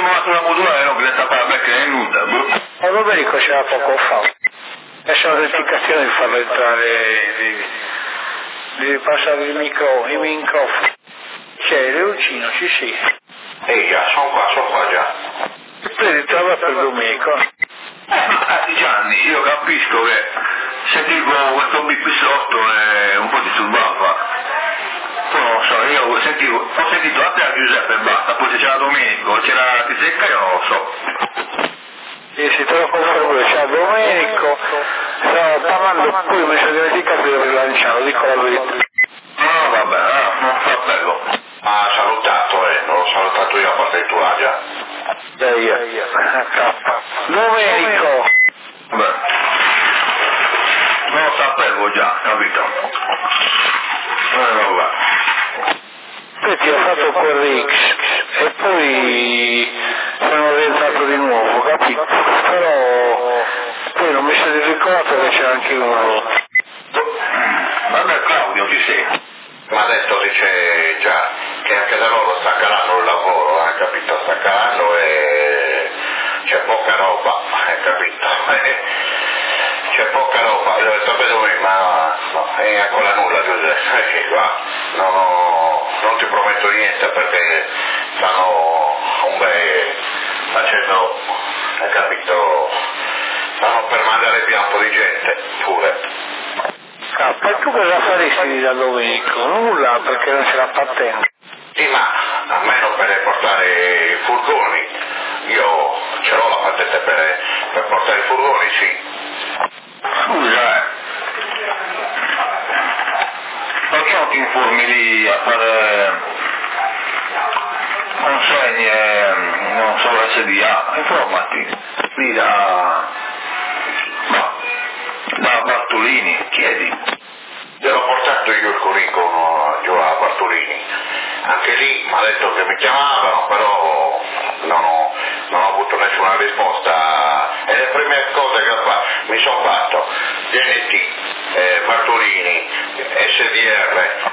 sulla modulare, no, che sta per la becca è nuda. Ma Domenico c'era poco fa. Lascia la notificazione di farlo entrare, devi passare i microfoni. C'è Leucino, ci sei. Già, sono qua già. Tu ritrova per Domenico. Gianni, io capisco che se dico questo bip sotto è un po' disturbato. Poi non lo so, io ho sentito a te a Giuseppe e basta, poi se c'era Domenico, c'era Tisecca, io non lo so. E se te lo confermo, c'era Domenico, stavo parlando, poi mi sono dimenticato di rilanciare, dico la verità. Ah, vabbè, non fa bello. Ha salutato, non l'ho salutato io a parte tua già. Io. Domenico! Beh, non lo sapevo già, capito? Vabbè. Poi ti ho fatto quel X e poi sono rientrato di nuovo, capito? Però poi non mi sono ricordato che c'era anche uno. Vabbè, Claudio, chi sei? Mi ha detto, dice già, che anche da loro sta calando il lavoro, capito? Sta calando e c'è poca roba, capito? C'è poca roba, ho detto beh dove, ma no, è ancora nulla Giuseppe, qua, non ti prometto niente perché stanno facendo, hai capito, stanno per mandare via un po' di gente pure. E tu cosa faresti da Domenico? Nulla, perché non ce l'ha patente. Sì, ma almeno per portare i furgoni, io ce l'ho la patente per portare i furgoni, sì. Scusa, perché non ti informi lì a fare consegne, non so, SDA, informati, lì da Bartolini, chiedi. Gliel'ho portato io il curriculum giù a Bartolini, anche lì mi ha detto che mi chiamavano, però non ho avuto nessuna risposta, e le prime cose che mi sono fatto, DNT, Bartolini, SDR,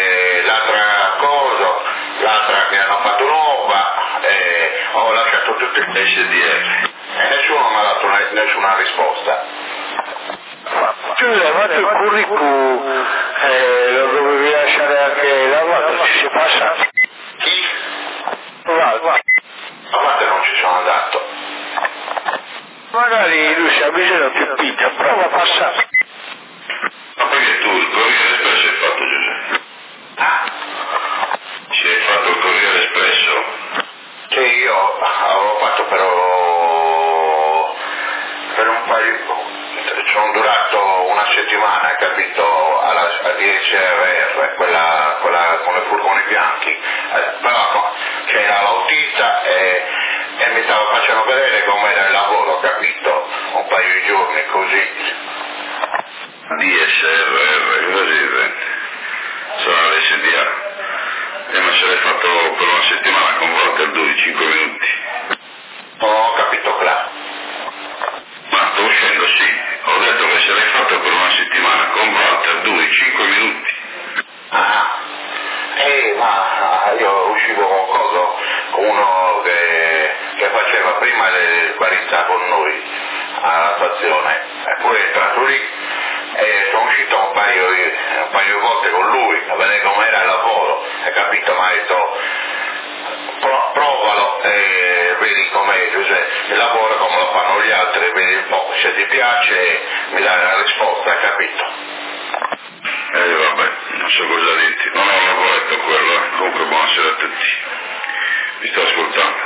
l'altra che hanno fatto nuova, ho lasciato tutti gli SDR e nessuno mi ha dato nessuna risposta. Scusa, ma tu il curriculum lo dovevi lasciare anche lavato, ci si passa? Chi? Va. A te non ci sono andato. Magari lui si ha bisogno più pizza, prova a passare. Ma perché tu il Corriere Espresso hai fatto, Giuseppe? Ah? Ci hai fatto il Corriere Espresso? Sì, io avevo fatto però per un paio, sono durato una settimana, hai capito, alla DSRR, quella con i furgoni bianchi, però c'era l'autista e mi stava facendo vedere com'era il lavoro, capito, un paio di giorni così. DSRR, cosa si sarà l'SDA, ma se l'hai fatto per una settimana con Walter 5 minuti. Ho capito, Cla. Ma sto uscendo, sì. Ho detto che se l'hai fatto per una settimana con Walter 5 minuti. Ah, ma io uscivo con uno che faceva prima le qualità con noi alla stazione e poi è entrato lì e sono uscito un paio di volte con lui a vedere com'era il lavoro, hai capito? Ma ha detto provalo e vedi com'è, cioè, il lavoro come lo fanno gli altri, vedi un po', se ti piace mi dai una risposta, hai capito? Vabbè, non so cosa dirti, non ho un lavoretto quello, comunque buonasera a tutti, vi sto ascoltando.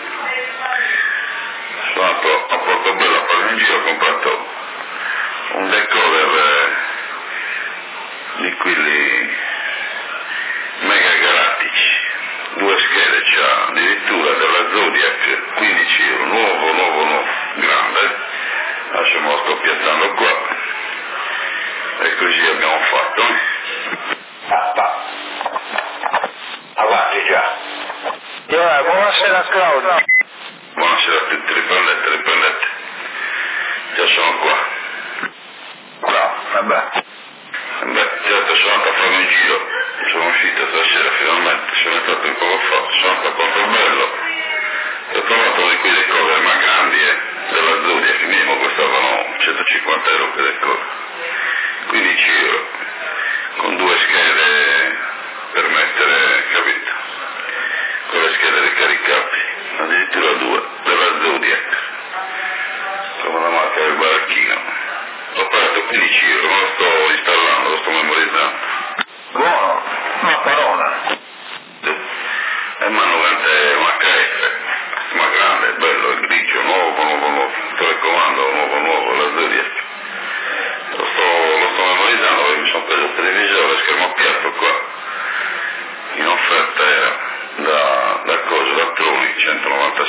Sono andato a Portobello a fare un giro, ho comprato un decoder di quelli mega galattici, 2 schede c'ha addirittura della Zodiac, 15 euro, nuovo, grande, adesso me lo sto piazzando qua e così abbiamo fatto. Avanti già. Buonasera Claudio. Buonasera a tutti, riprendete, già sono qua. No, vabbè. Certo, sono andato a fare un giro, sono uscito stasera finalmente, sono stato un po' fa, sono andato a Portobello, ho detto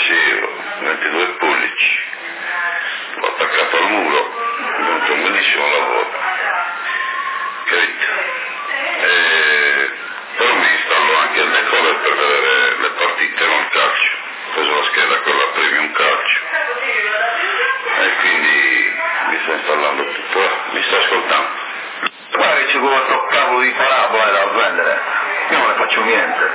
sì, 22 pollici, l'ho attaccato al muro, è venuto un bellissimo lavoro, capito? Però mi installo anche il decoder per vedere le partite, non il calcio, ho preso la scheda quella premium calcio e quindi mi sto installando tutto, mi sto ascoltando. Guarda che c'è questo cavolo di parabola da vendere, io non ne faccio niente.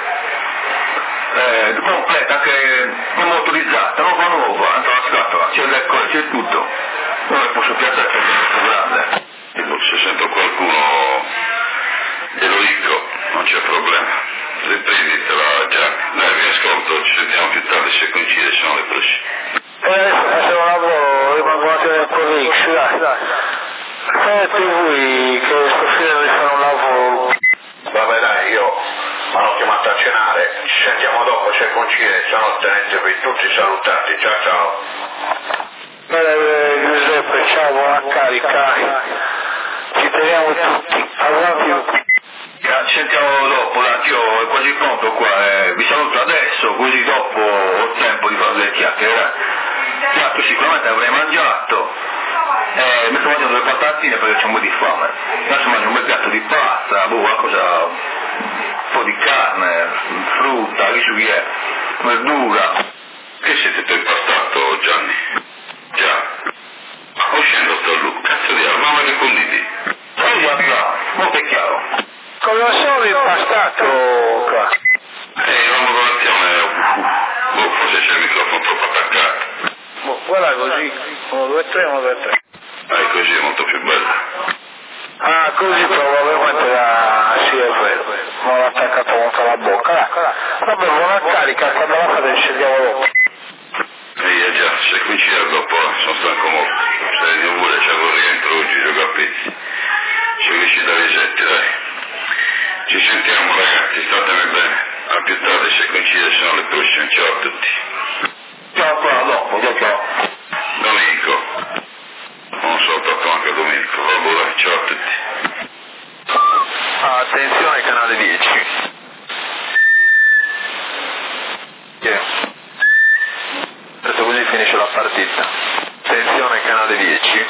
Completa, anche non motorizzata, roba nuova, anche la scatola, c'è il decoder, c'è tutto. Non le posso piazzare perché è più grande. Se sento qualcuno glielo dico, non c'è problema, riprenditela già, dai vi ascolto, ci sentiamo più tardi se coincide, se no le prossime. Adesso facevo lavoro, rimango un attimo nel Corrix, dai. Sapete voi che sto finendo di fare un lavoro. Vabbè dai, io mi hanno chiamato a cenare, ci sentiamo dopo se coincide, se no tenetevi tutti salutati, ciao ciao. Bene Giuseppe, ciao, buona carica. Ci teniamo tutti, avanti. Ci sentiamo dopo, io è quasi pronto qua, vi saluto adesso, così dopo ho tempo di fare delle chiacchiere. Tu sicuramente avrei mangiato, mi sto mangiando le patatine perché c'è un po' di fame. Adesso mangio un bel piatto di pasta, qualcosa, un po' di carne, frutta, riso, verdura. Che siete tu impastato Gianni? Già. Ma scendo sto Luca, cazzo di arma che conditi? Sì, guarda, molto è chiaro. Cosa sono impastato qua? La modulazione, forse c'è il microfono troppo attaccato. Guarda così, 1, 2, 3, 1, 2, 3. Così è molto più bella. Ah, così probabilmente sì, è vero. Non l'ho attaccato molto alla bocca. Vabbè, buona carica, quando la fate scegliamo dopo. Già, se coincide dopo, sono stanco molto. Se Dio vuole c'è un rientro oggi, gioco a pezzi. Se riesci dalle 7, dai. Ci sentiamo ragazzi, statemi bene. A più tardi se coincide, se no le prossime. Ciao a tutti. Ciao, dopo, ciao. Domenico. Non so, tocco anche Domenico. Vabbè, ciao a tutti. Attenzione, canale 10. Adesso così finisce la partita. Attenzione, canale 10.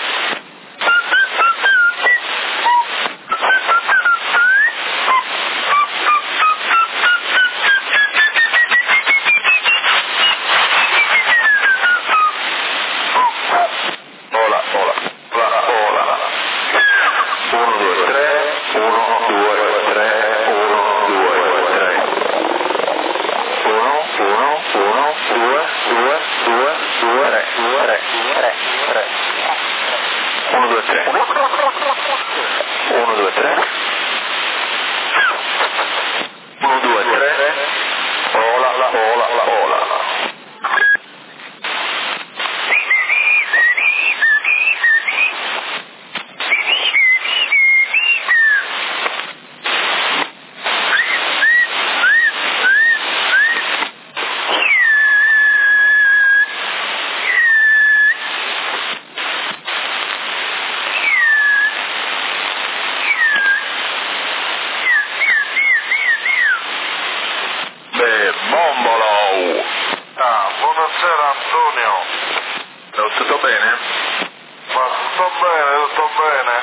Buonasera Antonio. Tutto bene? Ma tutto bene.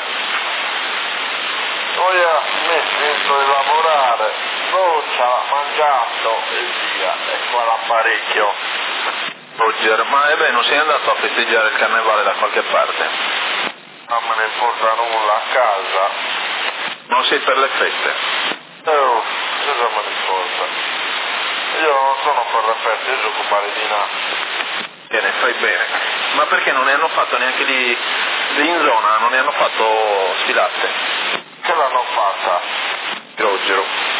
Poi ha finito di lavorare, doccia, mangiato e via, e qua l'apparecchio. Roger, ma non sei andato a festeggiare il carnevale da qualche parte? Non me ne importa nulla a casa. Non sei per le feste? Cosa me ne importa? Io non sono per le feste, io gioco maridina. Bene, fai bene. Ma perché non ne hanno fatto neanche lì in zona? Non ne hanno fatto sfilate? Che l'hanno fatta? Roger.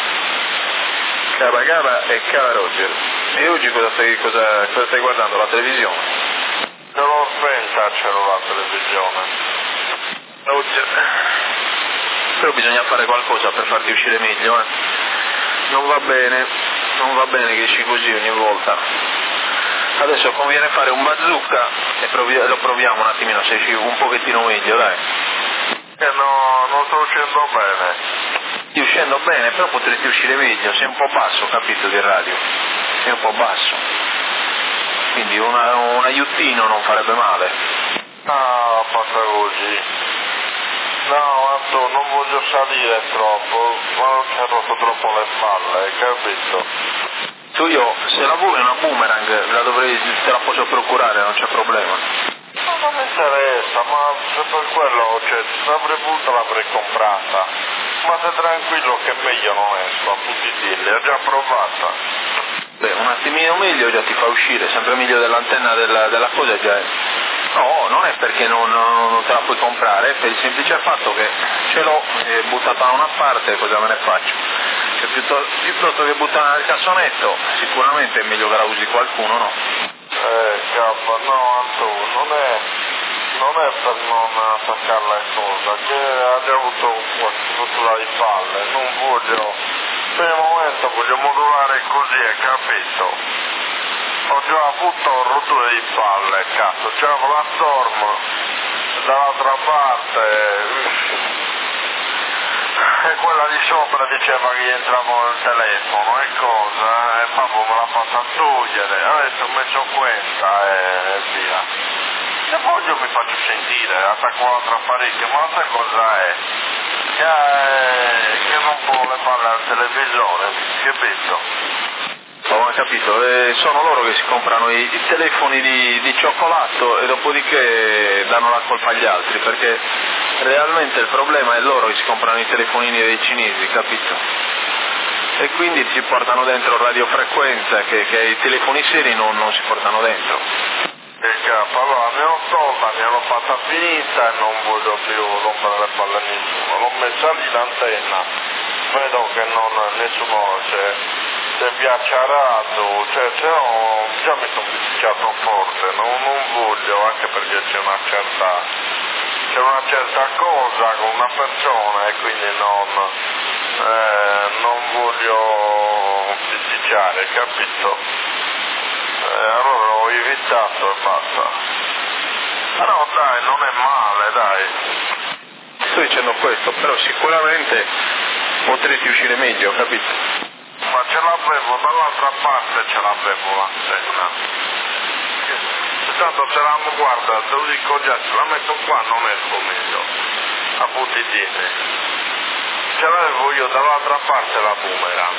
Cara e cara Roger. E oggi cosa stai guardando? La televisione? Ce l'ho spenta al cellulare, la televisione. Roger. Però bisogna fare qualcosa per farti uscire meglio, Non va bene che esci così ogni volta. Adesso conviene fare un bazooka e lo proviamo un attimino se esci un pochettino meglio, dai. No, non sto uscendo bene. Stai uscendo bene, però potresti uscire meglio, sei un po' basso, capito, di radio? Sei un po' basso. quindi un aiutino non farebbe male. No, fatta così. No, Anto, non voglio salire troppo, ma non ci ho rotto troppo le palle, hai capito? Se la vuoi una boomerang te la posso procurare, non c'è problema. No, non mi interessa, ma se per quello, cioè, se l'avrei voluta l'avrei comprata. Ma stai tranquillo che meglio non esco, a tutti i dirli, ho già provata. Beh, un attimino meglio già ti fa uscire, sempre meglio dell'antenna della cosa già è. No, non è perché non te la puoi comprare, è per il semplice fatto che ce l'ho buttata da una parte, cosa me ne faccio? Cioè, piuttosto che buttarla nel cassonetto, sicuramente è meglio che la usi qualcuno, no? No, Anto, non è per non attaccare la cosa, che ha già avuto qualche rottura di palle, non voglio, per il momento voglio modulare così, hai capito? Ho già avuto rotture di palle, cazzo, c'avevo la Storm, dall'altra parte, e quella di sopra diceva che gli entravo nel telefono e cosa, e proprio me l'ha fatta togliere, adesso ho messo questa e via. Se voglio mi faccio sentire, attacco l'altra apparecchio, ma sai cosa è? Che non può le palle al televisore, capito? Ho capito, sono loro che si comprano i telefoni di cioccolato e dopodiché danno la colpa agli altri, perché realmente il problema è loro che si comprano i telefonini dei cinesi, capito? E quindi ci portano dentro radiofrequenza che i telefoni seri non si portano dentro. Allora ne ho tolta, ne l'ho fatta finita e non voglio più rompere le palle a nessuno. L'ho messa lì l'antenna, vedo che nessuno si è piacciarato, cioè se no già mi sono bisticciato forte, non voglio, anche perché c'è una certa cosa con una persona e quindi non voglio bisticciare, capito? Allora ho evitato e basta. Però dai, non è male, dai. Sto dicendo questo, però sicuramente potresti uscire meglio, capito? Ma ce l'avevo, dall'altra parte ce l'avevo l'antenna. Tanto se la guarda, te lo dico già, se la metto qua non esco meglio. A puttidine. Ce l'avevo io dall'altra parte la boomerang.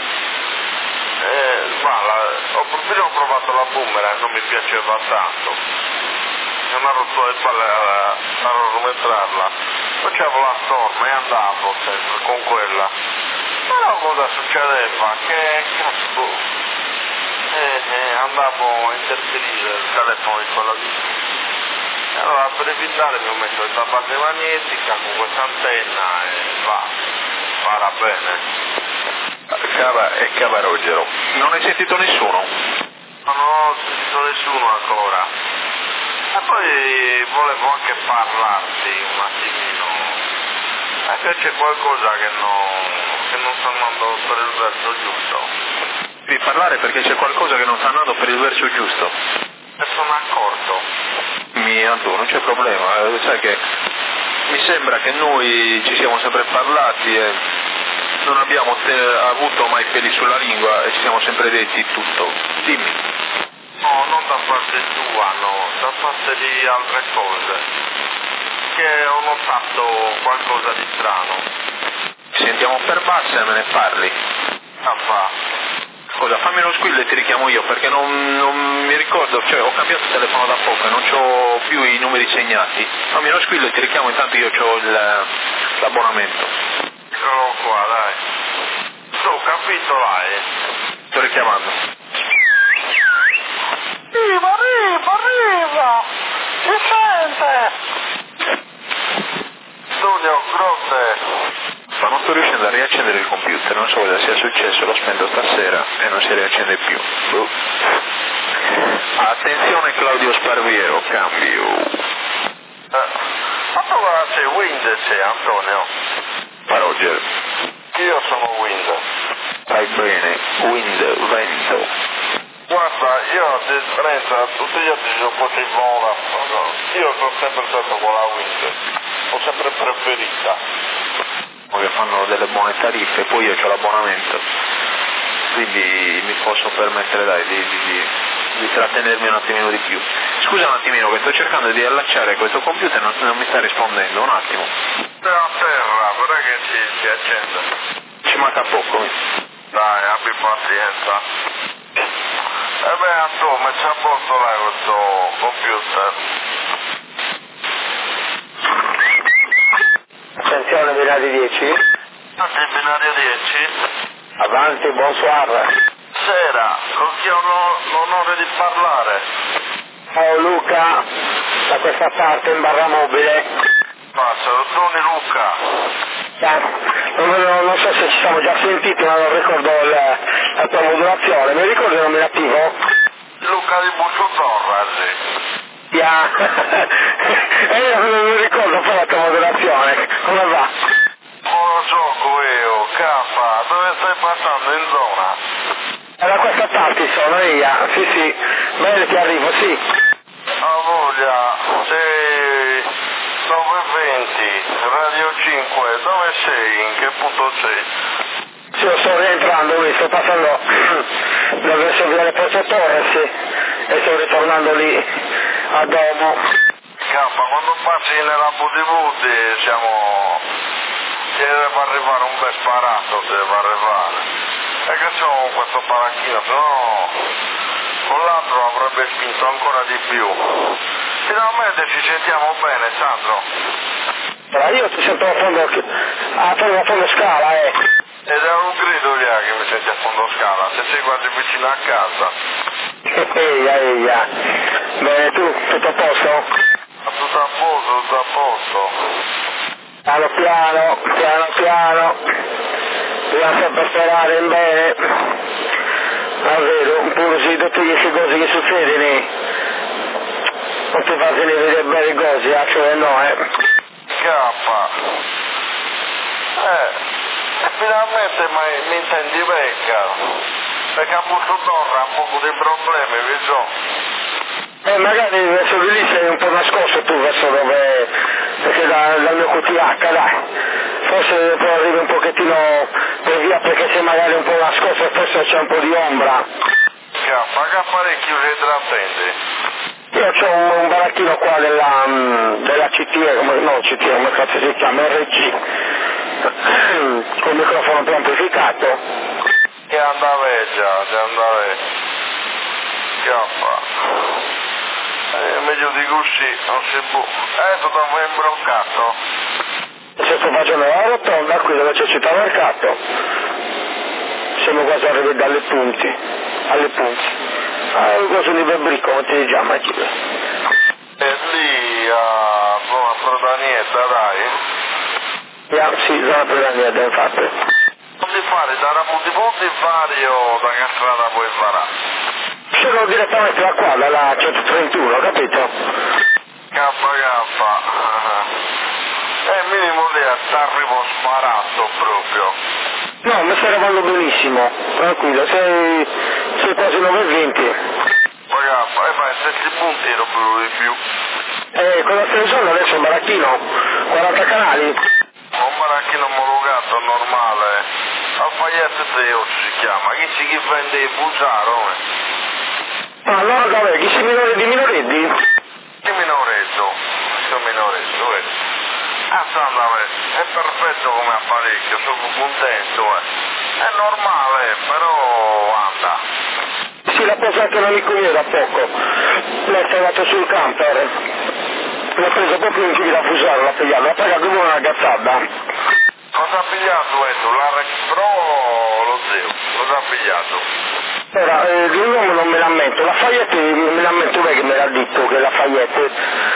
Prima ho provato la boomerang, non mi piaceva tanto. Non ho rotto le palle a rimetterla. Facevo la Storm e andavo sempre con quella. Però cosa succedeva? Che cazzo, andavo a interferire il telefono di quella lì. Allora per evitare mi ho messo questa base magnetica con questa antenna e farà bene. Cava Ruggero, non hai sentito nessuno? Non ho sentito nessuno ancora. E poi volevo anche parlarti un attimino. Se c'è qualcosa che non sta andando per il verso giusto. Devi parlare perché c'è qualcosa che non sta andando per il verso giusto. E sono accorto. Non c'è problema, sai che mi sembra che noi ci siamo sempre parlati e non abbiamo avuto mai peli sulla lingua e ci siamo sempre detti tutto. Dimmi. No, non da parte tua, no, da parte di altre cose. Che ho notato qualcosa di strano. Ci sentiamo per bassa e me ne parli. Scusa, fammi uno squillo e ti richiamo io perché non mi ricordo, cioè ho cambiato il telefono da poco e non ho più i numeri segnati. Fammi uno squillo e ti richiamo, intanto io ho l'abbonamento. Eccolo qua, dai. Ho capito, vai. Sto richiamando. Arriva! Si sente! Studio, grotte! Ma non sto riuscendo a riaccendere il computer, non so cosa sia successo, l'ho spento stasera e non si riaccende più. Attenzione Claudio Sparviero, cambio. Ma tu sei Wind, sei Antonio? Roger. Io sono Wind. Fai bene, Wind, vento. Guarda, io a differenza, tutti gli altri sono così buona, io sono sempre stato con la Wind, l'ho sempre preferita. Che fanno delle buone tariffe, poi io ho l'abbonamento, quindi mi posso permettere di di trattenermi un attimino di più. Scusa un attimino che sto cercando di allacciare questo computer, non mi sta rispondendo, un attimo. Sei a terra, però che si accende. Ci manca poco. Dai, abbi pazienza. E beh, Antonio, metti a posto lei questo computer. Attenzione, binario 10. Binario 10. Avanti, bonsoir. Sera, con chi ho l'onore di parlare? Ciao Luca, da questa parte in barra mobile. Passa, Tony Luca. Non so se ci siamo già sentiti, ma non ricordo la tua modulazione. Mi ricordi il nominativo? Luca di Bucciutorra, sì. Non mi ricordo poi la tua modulazione. Come va? Non lo so io, capa, dove stai passando in zona? Da questa parte sono io, sì, bene ti arrivo, sì. A voglia, sei 9:20, Radio 5, dove sei? In che punto sei? Sì, io sto rientrando, mi sto passando verso Viale Pozzo Torres e sto ritornando lì a Domo. Capa, quando passi nella Budibuti ti deve arrivare un bel sparato, ti deve arrivare. E che c'ho questo baracchino, se no con l'altro avrebbe spinto ancora di più. Finalmente ci sentiamo bene, Sandro. Allora, io ti sento a fondo scala, Ed è un grido là che mi senti a fondo scala, se sei quasi vicino a casa. Eia. Bene, tu, tutto a posto? Tutto a posto, tutto a posto. Piano. Bisogna sempre sperare in bene. Davvero, pure se tutte queste cose che succedono, non ti fa vedere bene cose, cioè no, Capa. Finalmente mi intendi bene, caro. Perché a Bucciutorra ha un po' di problemi, vedi? Magari verso di lì sei un po' nascosto tu, verso dove, perché dal mio QTH, dai. Forse poi arrivi un pochettino per via perché sei magari un po' nascosto e forse c'è un po' di ombra. Capa, che apparecchio retrattende? Io ho un baracchino qua della CT, come cazzo si chiama, RC, con il microfono più amplificato. Che andaveggia. Capa. Meglio di così, non si può. Tu ti vai imbroccato? Se sto facendo la rotonda qui dove c'è il cittàmercato, siamo quasi arrivati alle punti. Cosa di Bebrico, come ti diciamo, E lì a zona Prodanietta, dai? Sì, zona Prodanietta, infatti. Non ti fare da Raputi vario da che strada puoi fare? Sono direttamente da qua, dalla 131, capito? Kappa. Minimo lì t'arrivo sparato proprio. No, mi stai arrivando benissimo, tranquillo, sei quasi 9:20. Kappa, fai 7 punti ero di più. Cosa stai usando adesso, un baracchino? 40 canali? Un baracchino omologato normale, Alfaiette Teo si chiama, chi vende i Busaro? Allora vabbè, chi si minore di Minoreddi? Che minoretto, vedi? Sandra, è perfetto come apparecchio, sono contento, È normale, però anda. Sì, l'ha posato un amico mio da poco, l'ha installato sul camper, l'ha preso proprio in giro a Fusaro, l'ha pigliato, l'ha pagato come una ragazzata. Cosa ha pigliato, La Rex Pro o lo Zeo? Cosa ha pigliato? Ora, il nome non me l'ammento, Lafayette me l'ammento lei che me l'ha detto, che Lafayette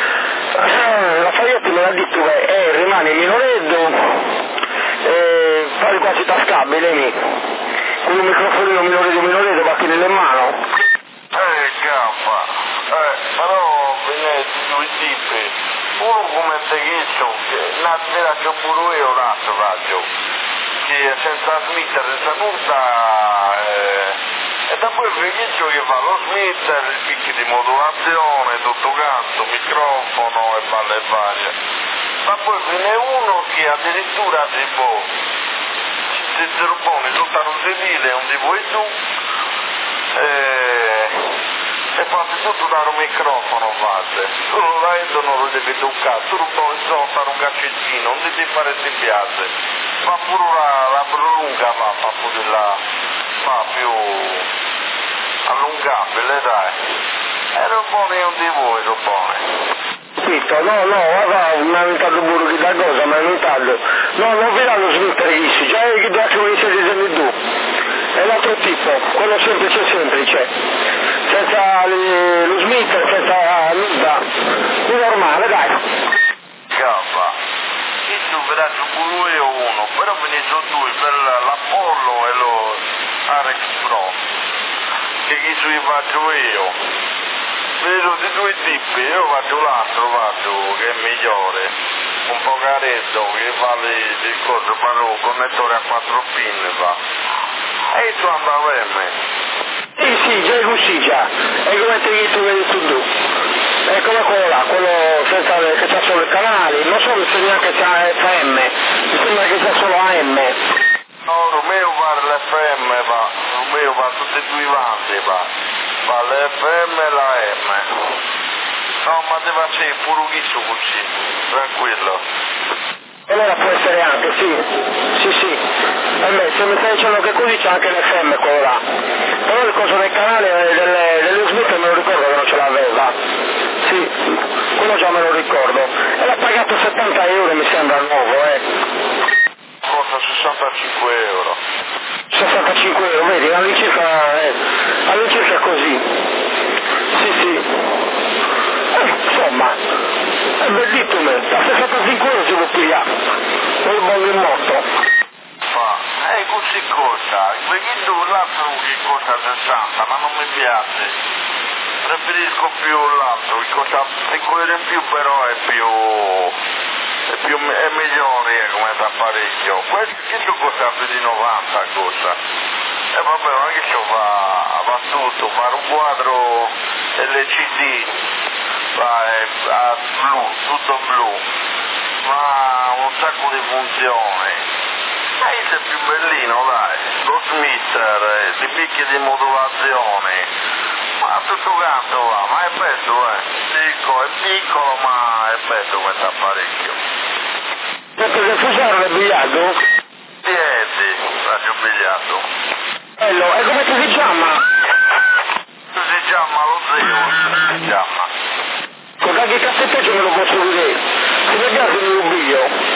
me l'ha detto che rimane in Minoreddo, fare quasi tascabile, con un microfonino Minoreddo va qui nelle mano. Kappa, però due tipi, uno come te chiesto, che la pure io l'altro raggio, che senza smettere, senza nulla, e da poi il vecchio che fa lo smetter, il picchi di modulazione, tutto quanto, microfono e balle varie. Ma poi viene uno che addirittura tipo si propone tutta un sedile, un tipo e tu, fate tutto dare un microfono, fate. Tu non la non lo devi toccare, tu non puoi fare un caccettino, non devi fare si piace. Ma pure la prolunga fa pure la, fa più allungabile, dai. Era buono io di voi, lo buono. Capito? No, guarda, mi ha inventato pure che da cosa, mi ha inventato. No, non vi lo smitterissimo, già che da che mi stai dicendo tu. È l'altro tipo, quello semplice, senza lo smitter, senza nulla. È normale, dai. Capa, chi tu vedrai pure io uno, però ve ne sono due, per l'Apollo e lo Arex Pro, che chi ci faccio io. Vedo di due tipi, io faccio l'altro, che è migliore, un po' caretto, che fa il coso, fa un connettore a 4 pin, va. E tu andavi a me. Sì, già è così già, è come te che tu vedi su tu. È come quello là, quello senza che c'ha solo i canali, non so se neanche c'ha FM, mi sembra che c'ha solo AM. No, Romeo va l'FM, va, Romeo va tutti e due i vanti, va. Va l'FM e la M. No, ma deve essere pure chi su così, tranquillo. Allora può essere anche, sì. Se mi stai dicendo che così c'è anche l'FM quello là. Però il coso del canale delle Smith me lo ricordo che non ce l'aveva. Sì, quello già me lo ricordo. E l'ha pagato 70 euro mi sembra nuovo, Costa 65 euro. 65 euro, vedi, all'incirca è così. Sì. Insomma, è bellissimo, da 65 euro si può pigliare. Poi il bollo in moto. Così costa, perché tu l'altro che costa 60, ma non mi piace. Preferisco più l'altro, che costa 5 euro in più, però è migliore come apparecchio. Questo costa più di 90 costa. E vabbè, non è che ciò va tutto, fare un quadro LCD, va blu, tutto blu, ma un sacco di funzioni. È più bellino, dai, lo smitter, i picchi di modulazione, ma tutto quanto va, ma è bello, dico, è piccolo ma è bello questo apparecchio. Perché che fusaro il biliardo? Sì, faccio biliardo. Bello, e come ti si chiama? Si chiama lo zio, si chiama. Con qualche cassetto me lo posso vedere, se mi piace mi lo biglio.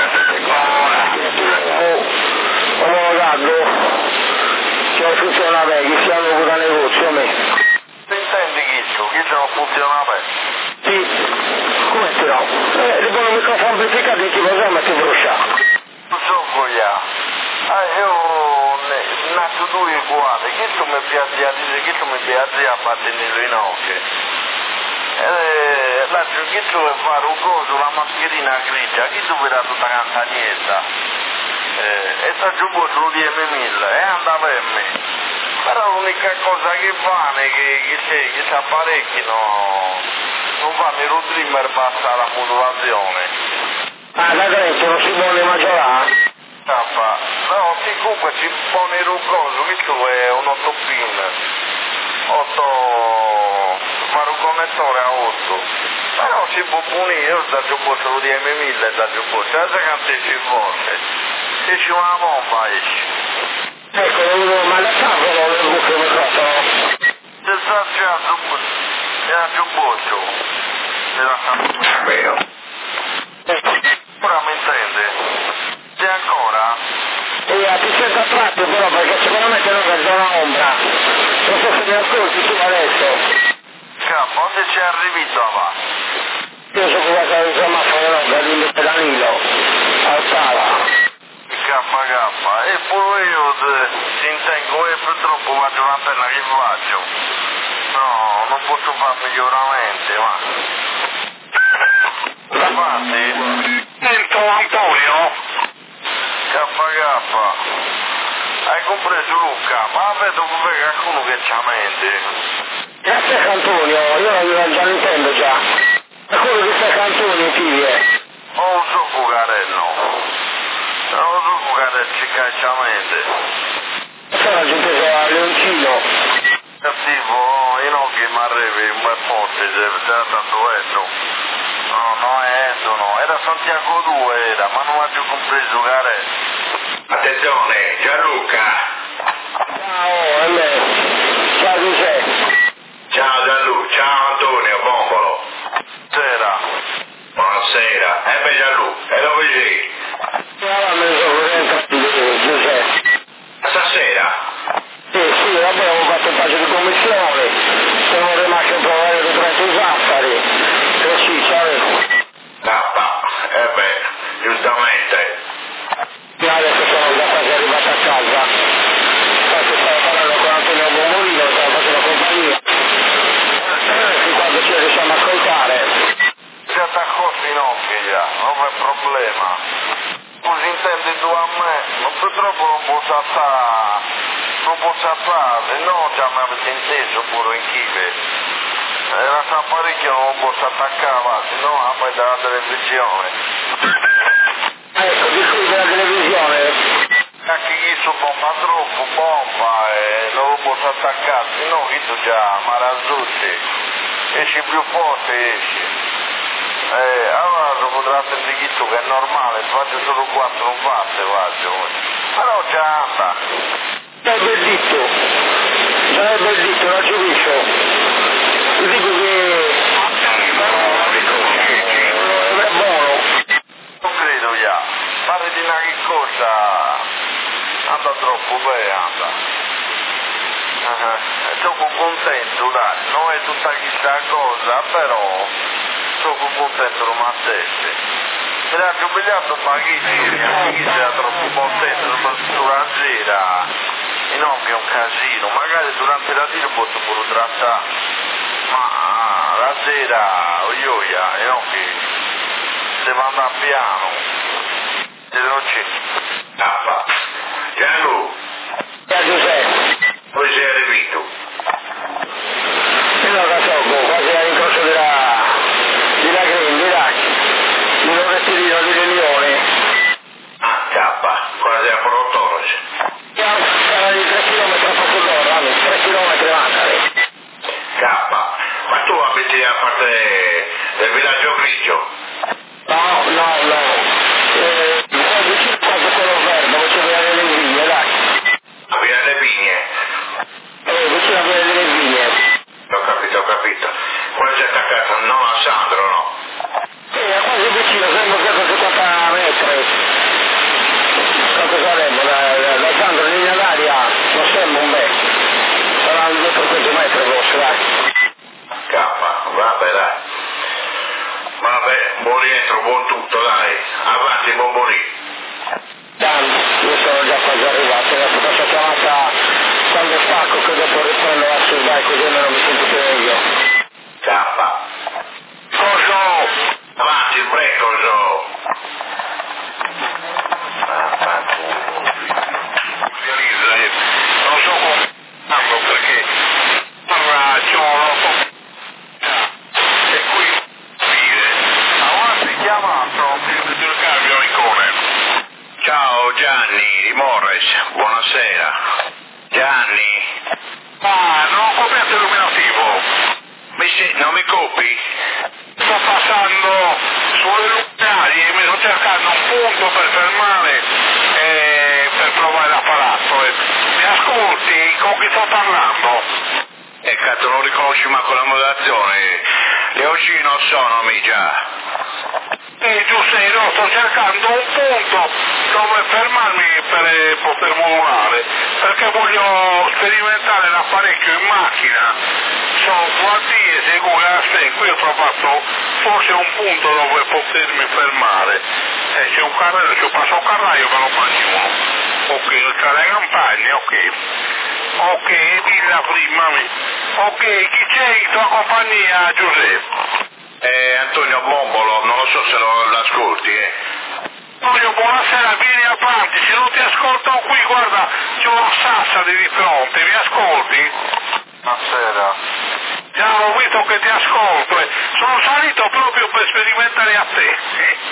Omologato, che funziona bene, che siamo con il negozio a me. Intendi chi non funziona bene? Sì, come te no? Devono microfono amplificato in tipo già ma ti brucia. Non so cosa. Io nato due uguali, questo mi piace a dire, questo mi piace a battere in occhio. L'altro che tu vuoi fare un coso, una mascherina grigia, chi tu vede tutta cantagnetta? E sta giù solo 10.000 e andava a me. Però l'unica cosa che fanno è che si apparecchino, non fanno il road trimmer, basta la modulazione. Ah, da dentro non si vuole maggiorare? No, sì, comunque si pone il coso, questo è un 8 pin. 8, fare un connettore a 8, però si può punire, io da giù solo 10.000 da giù, sai quante ci volte, se c'è una bomba esce. Ecco, ma la tavola del buco microfono? Se sta giù boccio, se la sta vero. Ora mi intende? C'è ancora? Ti sento a tratti però perché sicuramente non è zona ombra. Non so se mi ascolti tu adesso. Onde c'è arrivito va? Io sono qua che il semaforo da Danilo, alzava. E pure io ti intengo e purtroppo faccio una penna che faccio. No, non posso fare miglioramenti, ma... La fatti? Sento Antonio. KK. Hai compreso Luca? Ma vedo che qualcuno che c'ha mente. Grazie Antonio, io già l'intendo già. È quello che sta Antonio, Tivie. Oh, so Fugarello. Non so Fugarello, ci cacciamente. Sono la gente che ha Leoncino. Cattivo, io non che mi arrivo. un bel po', già tanto Edo. No, non è Edo, no, era Santiago 2 era, ma non ha più compreso giocare. Attenzione, Gianluca. Ciao, è me. Ciao Giuseppe. Ciao Gianluca, ciao Antonio Bombolo. Buonasera. Buonasera. Beh Gianluca, e dove sei? Giuseppe. Stasera? Sì, vabbè, avevo fatto un paio di commissioni, sono rimasto un po' durante i Zaffari, sì, c'avevo. Giustamente. Adesso sono da quasi arrivato a casa, infatti stavo parlando con Antonio Bombolino, stavo facendo compagnia, fin quando ci riusciamo a ascoltare. Si attaccosti in occhio, non è problema. Tu si intendi tu a me, ma purtroppo non posso appare, no, già mi avete inteso pure in chive. Era apparecchio non posso attaccare, se no poi dalla televisione. Ecco, di qui della televisione. Anche chi su bomba troppo, bomba e non lo posso attaccare, se no io già marazzutti. Esci più forte, esci. Allora lo potrà sentire che è normale, faccio solo 4 non fatte, faccio. Però già anda. Sarebbe il ditto, non ci dico. Dico che è buono. Non credo già. Pare di una che cosa anda troppo bene, anda. Sono contento, dai, non è tutta chissà cosa, però sono contento di me stesso. Mi ha giocato pochissimo, chi era troppo contento, soprattutto la sera, e non che è un casino, magari durante la tiro posso pure trattare, ma la sera, oioia, e non che deve andare piano, non c'è. Gianlu, Giuseppe. dove sei arrivato? Io la so, quasi all'incorso della Grindi, dai, di un rettilineo di Leone. Quasi a Porotoroce. Sarà di 3 km a poco d'ora, 3 km andare. Ma tu abiti a parte del villaggio grigio? No. Vicino quasi quello verde, dove c'è le vigne, dai. A Via delle Vigne? Vicino a quelle delle vigne. Ho capito. Qua c'è attaccato, no, a Sandro, no? È quasi vicino, siamo 150 metri. Quanto saremmo? Da Sandro in linea d'aria non siamo un bel. Saranno 200 metri forse, dai. Vabbè, dai. Vabbè, buon rientro, buon tutto, dai. Avanti, Bombolì. Io sono già quasi arrivato, adesso faccio chiamata quando stacco che dopo riprendo lassù, dai, così almeno mi sentite meglio. Coso! Avanti, precoso! Non so come perché parla e qui Avanti chiamato, il cambio icone. Ciao Gianni di Morris, buonasera. Gianni. Non ho coperto illuminativo. Non mi copi? Sto passando sulle luminarie e mi sto cercando un punto per fermare e per provare l'apparato. Mi ascolti con chi sto parlando? Cazzo, non riconosci ma con la moderazione. Le oggi non sono già. Giuseppe, no, sto cercando un punto dove fermarmi per poter modulare, perché voglio sperimentare l'apparecchio in macchina. Sono quanti esegue la qui ho trovato forse un punto dove potermi fermare. C'è un carrello, ci passo un carraio me lo faccio uno. Ok, c'è la campagna, ok. Ok, dilla prima. Ok, chi c'è in tua compagnia, Giuseppe? Antonio Bombolo, non lo so se l'ascolti, Antonio, buonasera, vieni avanti, se non ti ascolto qui, guarda, c'è una Sassari di fronte, mi ascolti? buonasera. Già ho visto che ti ascolto, sono salito proprio per sperimentare a te.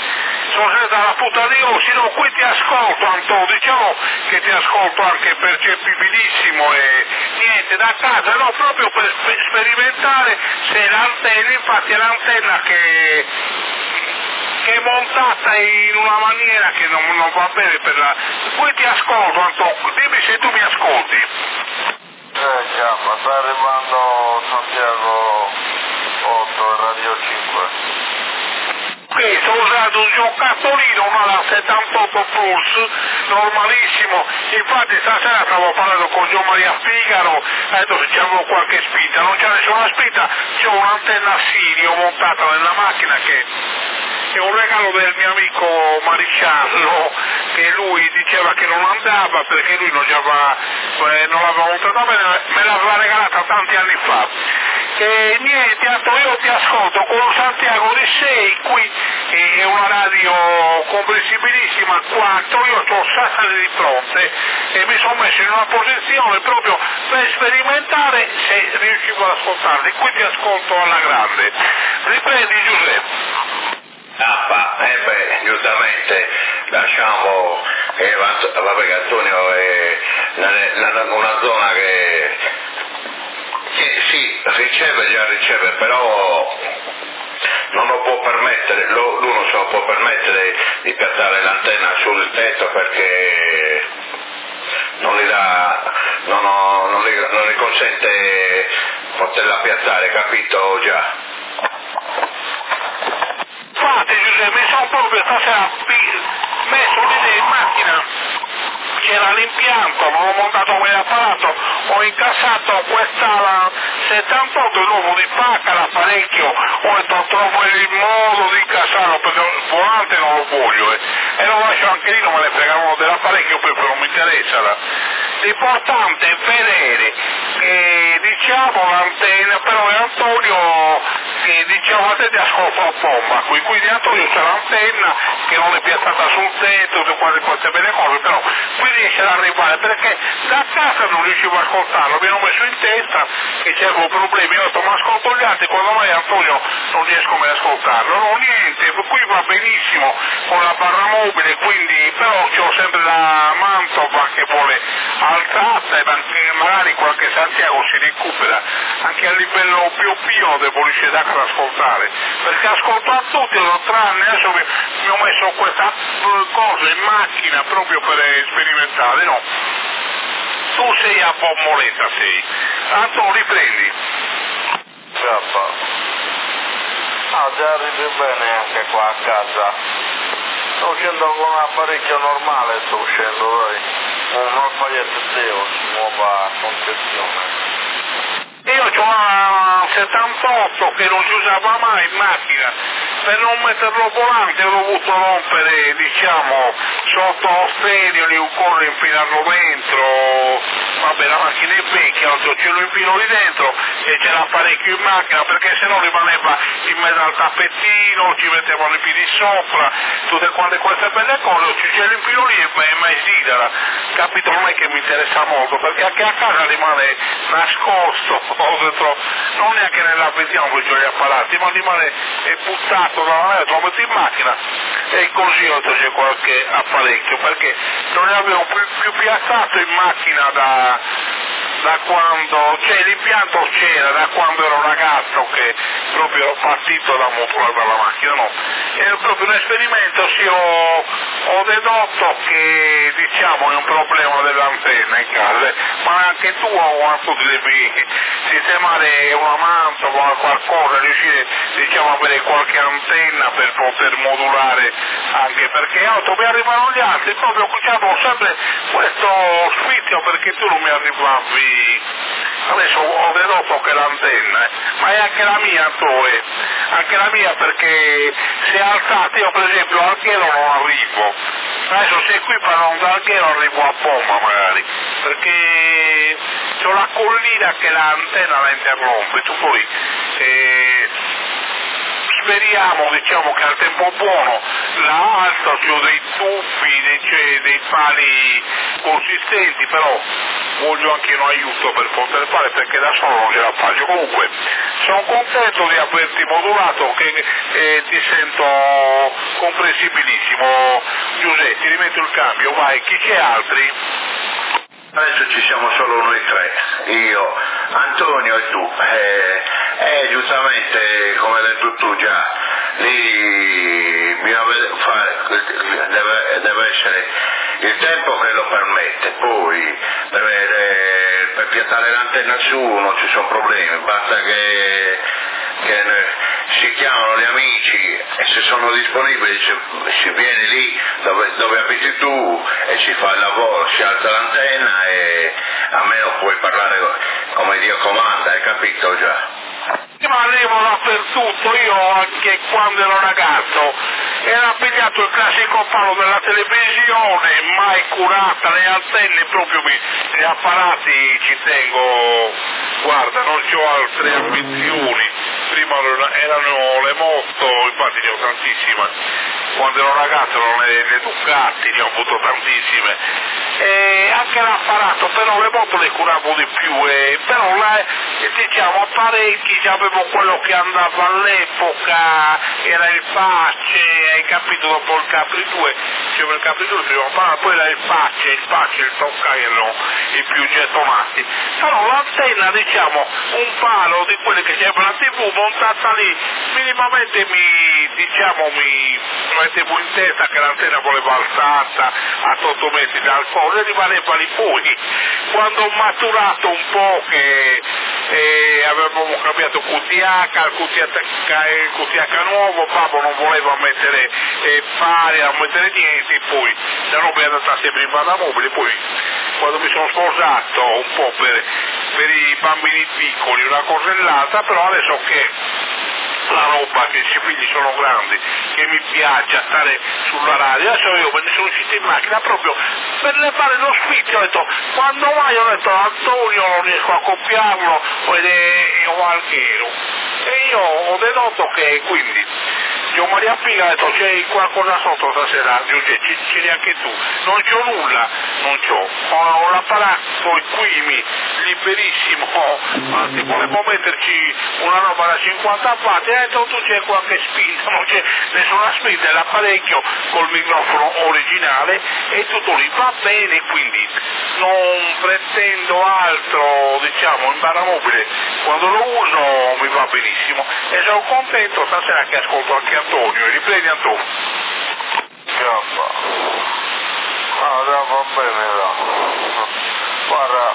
sono sempre dalla puttana di Rossi, no, qui ti ascolto Antonio, diciamo che ti ascolto anche percepibilissimo e niente, da casa, no, proprio per sperimentare se l'antenna, infatti è l'antenna che è montata in una maniera che non va bene per la... Qui ti ascolto Antonio, dimmi se tu mi ascolti. Chiama, sta arrivando Santiago 8 Radio 5. Qui sto usando un giocattolino, una 78 Plus, normalissimo, infatti stasera stavo parlando con Gio Maria Figaro, adesso se c'avevo qualche spinta, non c'è nessuna spinta, c'è un'antenna Sirio montata nella macchina che è un regalo del mio amico Marisciallo, che lui diceva che non andava perché lui non l'aveva montata bene, me l'aveva regalata tanti anni fa. E niente, io ti ascolto con Santiago di 6, qui è una radio comprensibilissima, 4, io ho Sassari di fronte e mi sono messo in una posizione proprio per sperimentare se riuscivo ad ascoltarli, qui ti ascolto alla grande. Riprendi Giuseppe. Giustamente lasciamo vabbè che Antonio è una zona che sì, riceve, però non lo può permettere, lui non se lo può permettere di piazzare l'antenna sul tetto perché non gli consente poterla piazzare, capito già? Infatti Giuseppe, mi sono proprio stasera messo l'idea in macchina, c'era l'impianto, avevo montato quell'apparato, ho incassato questa 78, il nuovo di pacca, l'apparecchio, ho detto trovo il modo di incassarlo perché il volante non lo voglio e lo lascio anche lì, non me ne frega uno dell'apparecchio perché non mi interessa. L'importante è vedere che diciamo l'antenna, però è Antonio che diciamo a te ti ascolto a bomba, quindi Antonio c'è l'antenna che non è piazzata sul tetto, tutte queste belle cose, però qui riesce ad arrivare perché da casa non riuscivo a ascoltarlo, mi hanno messo in testa che c'erano problemi, io ho detto ma ascolto gli altri, quando mai Antonio non riesco mai ad ascoltarlo, no niente, qui va benissimo con la barra mobile, quindi però c'ho sempre la Mantova che vuole alzata e anche magari qualche Santiago si recupera anche a livello più devo riuscire ad ascoltare perché ascolto a tutti tranne adesso mi ho messo questa cosa in macchina proprio per sperimentare, no? Tu sei a Bommoletta, sei. Antonio, riprendi. Già arrivi bene anche qua a casa. Sto uscendo con un apparecchio normale, sto uscendo, dai. Un Alpayette Deus, nuova concezione. Io ho una 78 che non si usava mai in macchina, per non metterlo volante ho dovuto rompere, diciamo, sotto stelioli, un collo infilarlo dentro, vabbè la macchina è vecchia, ce lo infilo lì dentro e ce l'apparecchio in macchina perché sennò rimaneva in mezzo al tappettino, ci mettevano i piedi sopra, tutte quante queste belle cose, ce lo infilo lì e mai sidera, capito? Non è che mi interessa molto perché anche a casa rimane nascosto, dentro, non neanche nell'abitino perché ho gli apparati, ma rimane buttato da una lo metto in macchina e così oltre c'è qualche apparecchio perché non ne avevo più piazzato in macchina da quando, cioè l'impianto c'era da quando ero ragazzo che proprio ero partito da montare per la macchina, no, è proprio un esperimento, sì, ho dedotto che diciamo è un problema dell'antenna in casa, ma anche tu quando ti devi sistemare una mantova o qualcosa, riuscire diciamo a avere qualche antenna per poter modulare anche perché mi arrivano gli altri, proprio diciamo sempre questo sfizio perché tu non mi arrivavi. Adesso ho dedotto che l'antenna, ma è anche la mia Toe, anche la mia perché se è alzata, io per esempio all'Alghero non arrivo, adesso se qui parlano d'Alghero arrivo a bomba magari, perché c'è la collina che l'antenna la interrompe, tu poi speriamo diciamo che al tempo buono la alza, c'ho dei tuffi, dei pali consistenti, però voglio anche un aiuto per poter fare, perché da solo non ce la faccio. Comunque sono contento di averti modulato, che ti sento comprensibilissimo. Giuseppe, ti rimetto il cambio, vai, chi c'è altri? Adesso ci siamo solo noi tre, io, Antonio e tu. Giustamente, come hai detto tu già, lì deve essere il tempo che lo permette, poi per piazzare l'antenna su non ci sono problemi, basta che si chiamano gli amici e se sono disponibili si viene lì dove abiti tu e si fa il lavoro, si alza l'antenna e almeno puoi parlare come Dio comanda, hai capito già? Ma arrivo dappertutto, io anche quando ero ragazzo era pigliato il classico palo della televisione, mai curata, le antenne, proprio gli apparati ci tengo, guarda, non c'ho altre ambizioni, prima erano le moto, infatti ne ho tantissime, quando ero ragazzo erano le Ducati, ne ho avuto tantissime, e anche l'apparato, però le moto le curavo di più, però diciamo apparecchi, avevo quello che andava all'epoca, era il Pace, hai capito, dopo il Capri 2, c'era il Capri 2 prima, poi era il Pace, il Tocca erano i più gettonati, però l'antenna, diciamo, un palo di quelli che c'era la TV montata lì, minimamente mi mettevo in testa che l'antenna voleva alzata a 8 metri dal collo e rimaneva lì. Poi quando ho maturato un po' che avevamo cambiato il QTH nuovo, Babbo non voleva mettere pari, a mettere niente, poi la roba è andata sempre in banda mobile, poi quando mi sono sposato un po' per i bambini piccoli una cosellata, però adesso che la roba, che i figli sono grandi, che mi piace stare sulla radio, adesso io me ne sono uscito in macchina proprio per le fare lo sfizio, ho detto, quando mai ho detto Antonio non riesco a copiarlo o Alghero, e io ho dedotto che quindi Gio Maria Figa ha detto c'è qualcosa sotto stasera, c'eri anche tu, non c'ho nulla, ho l'apparato qui liberissimo, anzi volevo metterci una roba da 50 watt e ha detto tu c'è qualche spinta, non c'è nessuna spinta, è l'apparecchio col microfono originale e tutto lì va bene, quindi non pretendo altro, diciamo, in barra mobile, quando lo uso mi va benissimo e sono contento stasera che ascolto anche Antonio, riprendi Antonio. No, va bene, no. Guarda,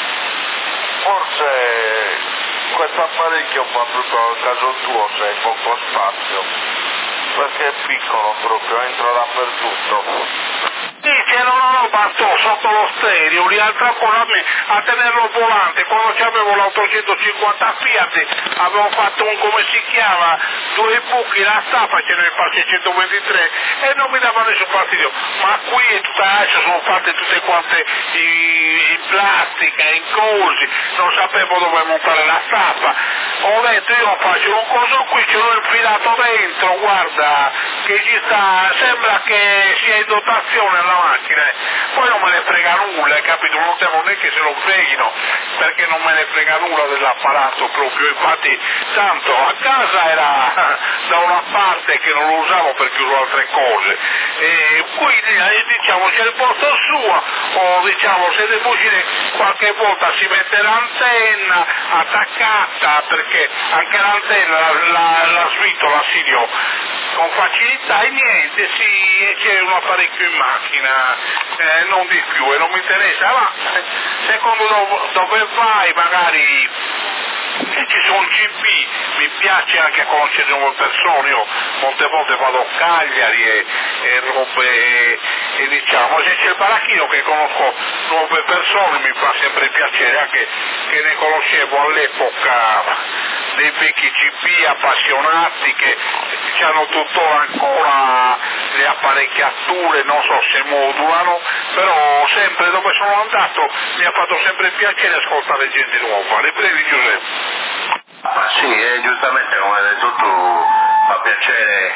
forse questo apparecchio va proprio al caso tuo se hai poco spazio, perché è piccolo proprio, entra dappertutto. Sì, c'era una roba sotto lo stereo, un'altra cosa a tenerlo volante, quando c'avevo l'850 Fiat avevo fatto come si chiama, 2 buchi, la staffa c'era il Pace 123 e non mi dava nessun fastidio, ma qui adesso sono fatte tutte quante in plastica, in cosi, non sapevo dove montare la staffa, ho detto io faccio un coso qui, ce l'ho infilato dentro, guarda che ci sta, sembra che sia in dotazione la macchina, poi non me ne frega nulla, hai capito? Non devo neanche se lo freghino, perché non me ne frega nulla dell'apparato proprio, infatti tanto a casa era da una parte che non lo usavo perché uso altre cose, e quindi diciamo c'è il posto suo, o diciamo se devo uscire qualche volta si mette l'antenna attaccata, perché anche l'antenna la svito, la Sirio con facilità e niente, sì, c'è un apparecchio in macchina, non di più, e non mi interessa, ma secondo dove vai magari ci sono GP, mi piace anche conoscere nuove persone, io molte volte vado a Cagliari e robe, e diciamo, se c'è il baracchino che conosco nuove persone mi fa sempre piacere, anche che ne conoscevo all'epoca dei vecchi GP appassionati che hanno tuttora ancora le apparecchiature, non so se modulano, però sempre dove sono andato mi ha fatto sempre piacere ascoltare gente nuova. Riprendi Giuseppe. Sì, giustamente come hai detto tu, fa piacere.